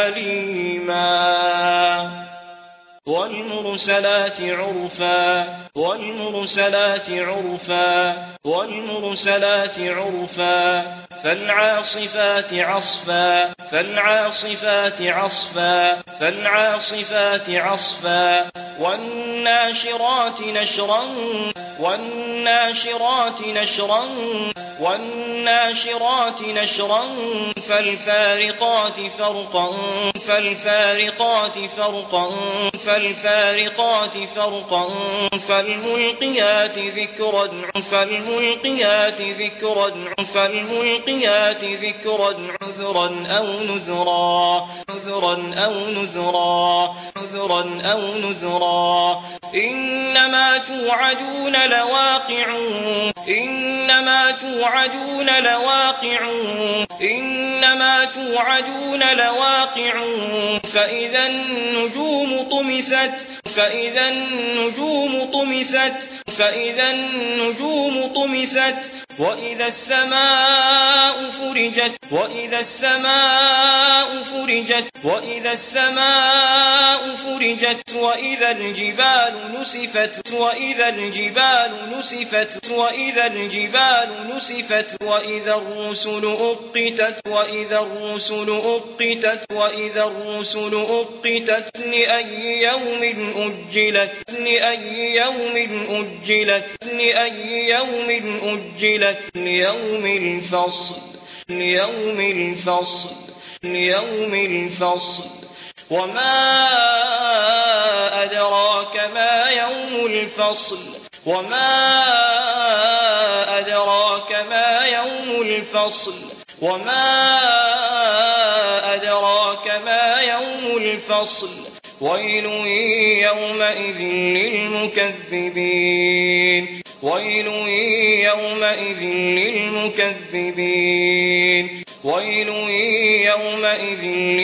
أليما والمرسلات عرفا والمرسلات عرفا والمرسلات عرفا فالعاصفات عصفا فالعاصفات عصفا فالعاصفات عصفا والناشرات نشرا والناشرات نشرا والناشرات نشرا فالفارقات فرقا فالفارقات فرقا فالفارقات فرقا فالملقيات ذكرا فالملقيات ذكرا فالملقيات ذكرا عذرا أو نذرا عذرا أو نذرا عذرا أو نذرا إنما توعدون لواقع إنما توعدون لواقع إنما توعدون لواقع فإذا النجوم طمست فإذا النجوم طمست فإذا النجوم طمست وإذا السماء فرجت وإذا السماء فرجت وإذا السماء فرجت وإذا الجبال نسفت وإذا الجبال نسفت وإذا الجبال نسفت وإذا الرسل أقتت وإذا الرسل أقتت وإذا الرسل أقتت لأي يوم أجلت لأي يوم أجلت لأي يوم أجلت ليوم الفصل ليوم الفصل ليوم الفصل وما أدراك ما يوم الفصل وما أدراك ما يوم الفصل وما أدراك ما يوم الفصل ويل يومئذ للمكذبين ويل يومئذ للمكذبين ويل يومئذ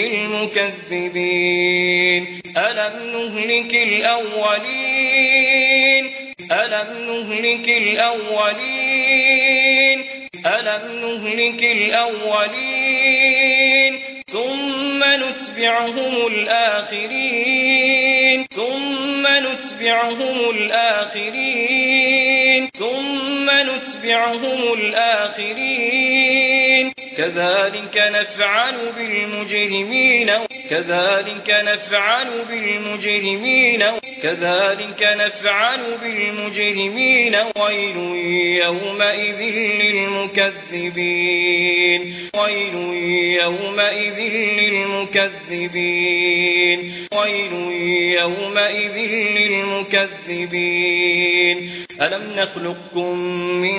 للمكذبين ألم نهلك الأولين ألم نهلك الأولين ألم نهلك الأولين ثم نتبعهم الآخرين ثم نتبعهم الآخرين ثم نتبعهم الآخرين كذلك نفعل بالمجرمين كذلك نفعل بالمجرمين كذلك نفعل بالمجرمين ويل يومئذ للمكذبين ويل يومئذ للمكذبين ويل يومئذ للمكذبين ألم نخلقكم من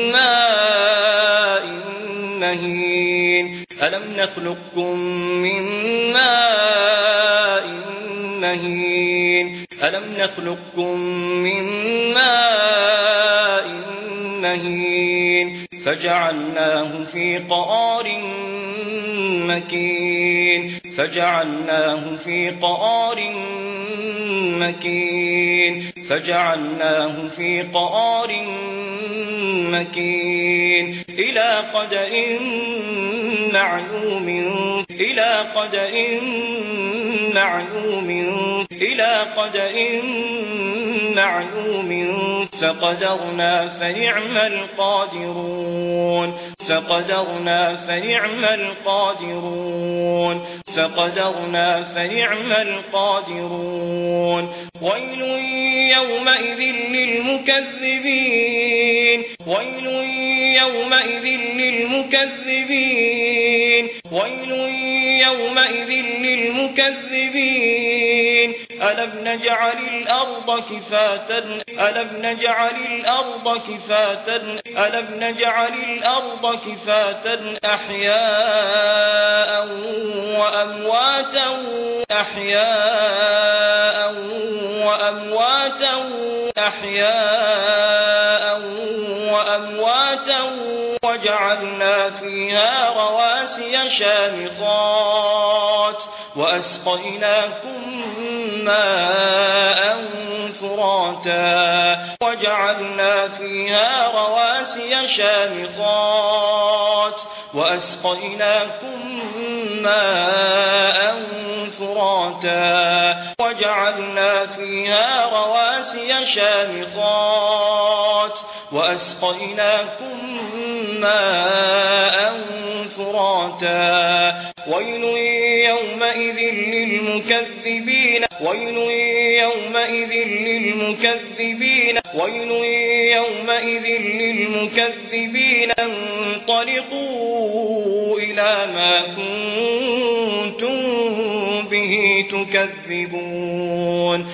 ماء مهين ألم نخلقكم من ماء مهين ألم نخلقكم من ماء مهين فجعلناه في قرار مكين فجعلناه في قرار مكين فجعلناه في قرار مكين إلى قدر معلوم إلى قدر معلوم إلى قدر معلوم فقدرنا فنعم القادرون فقدرنا فنعم القادرون فقدرنا فنعم القادرون ويل يومئذ للمكذبين ويل يومئذ للمكذبين ويل يومئذ للمكذبين ألم نجعل الأرض كفاتا ألم نجعل الأرض كفاتا ألم نجعل الأرض كفاتا أحياء وأمواتا أحياء وأمواتا أحياء وأمواتا وجعلنا فيها رواسي شامخات وأسقيناكم ماء فراتا وجعلنا فيها رواسي شامخات وأسقيناكم ماء فراتا وجعلنا فيها رواسي شامخات وأسقيناكم ماء فراتا ويل يومئذ للمكذبين ويل يومئذ للمكذبين ويل يومئذ للمكذبين انطلقوا إلى ما كنتم به تكذبون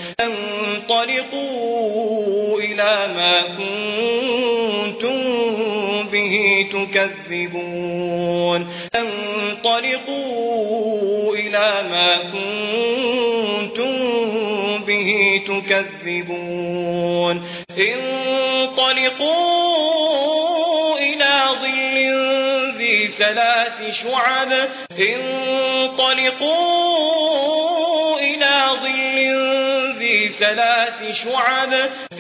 انطلقوا إلى ما كنتم به تكذبون انطلقوا إلى ما كنتم به تكذبون انطلقوا إلى ظل ذي ثلاث شعب انطلقوا إلى ظل ذي ثلاث شعب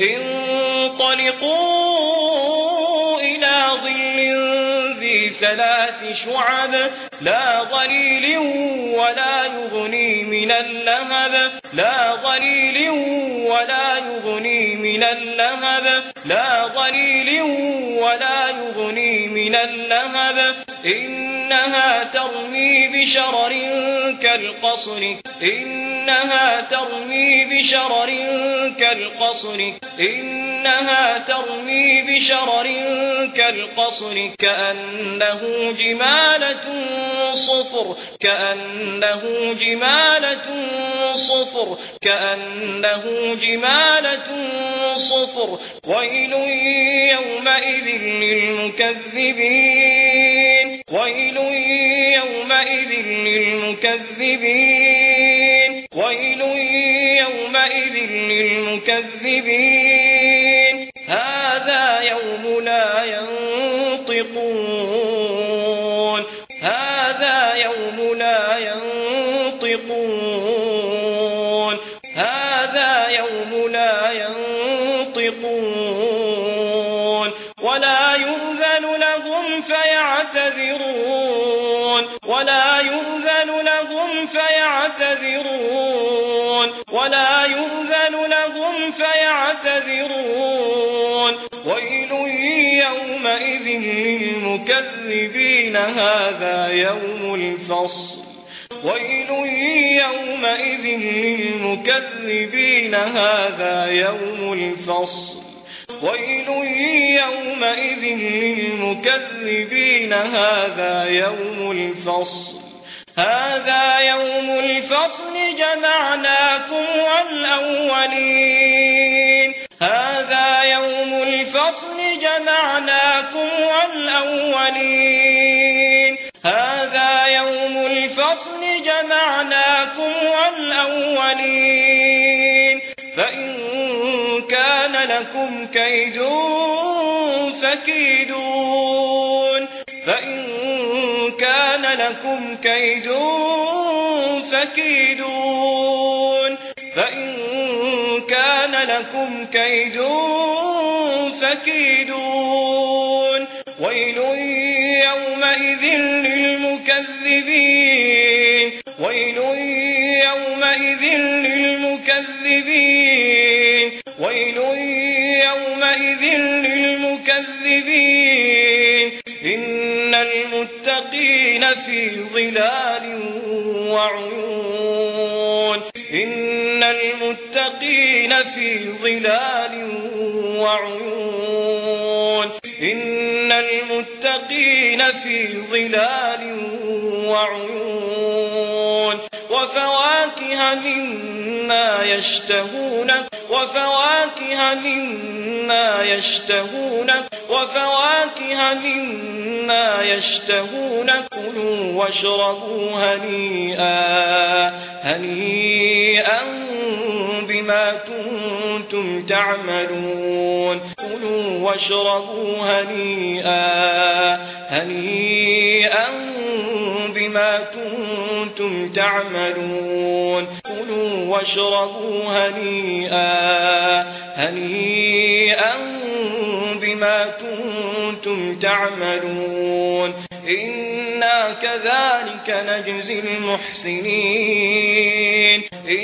انطلقوا إلى ظل ذي ثلاث شعب لا ظليل ولا يغني من اللهب لا ظليل ولا يغني من اللهب لا ظليل ولا يغني من اللهب إنها ترمي بشرر كالقصر إنها ترمي بشرر كالقصر إنها ترمي بشرر كالقصر كأنه جمالة صفر ويل يومئذ للمكذبين هذا يوم لا ينطقون ولا يؤذن لهم فيعتذرون ويل يومئذ للمكذبين هذا يوم الفصل هذا يوم الفصل جمعناكم والأولين فإن كان لكم كيد فكيدون ويل يومئذ للمكذبين إن المتقين في ظلال وعيون وفواكه مما يشتهون كلوا واشربوا هنيئا بما كنتم تعملون إنا كذلك نجزي المحسنين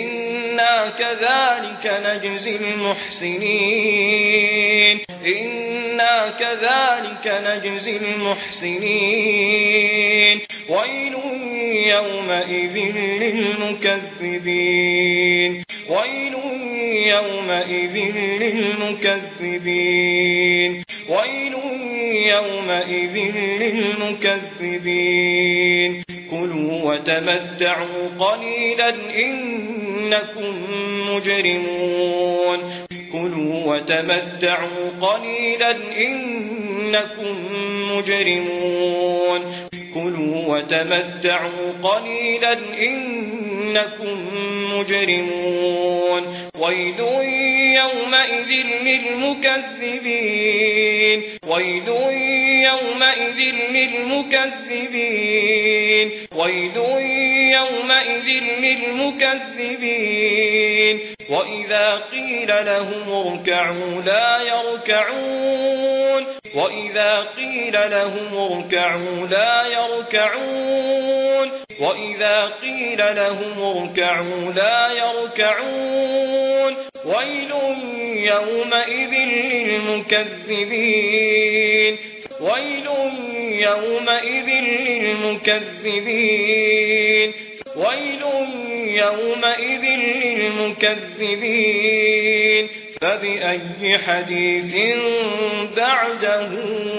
ويل يومئذ للمكذبين كلوا وتمتعوا قليلا إنكم مجرمون ويل يومئذ للمكذبين وإذا قيل لهم اركعوا لا يركعون ويل يومئذ للمكذبين ويل يومئذ للمكذبين فبأي حديث بعده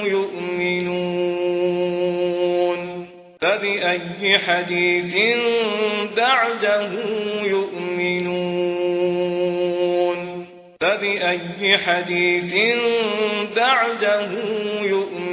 يؤمنون فبأي حديث بعده يؤمنون فبأي حديث بعده يؤمنون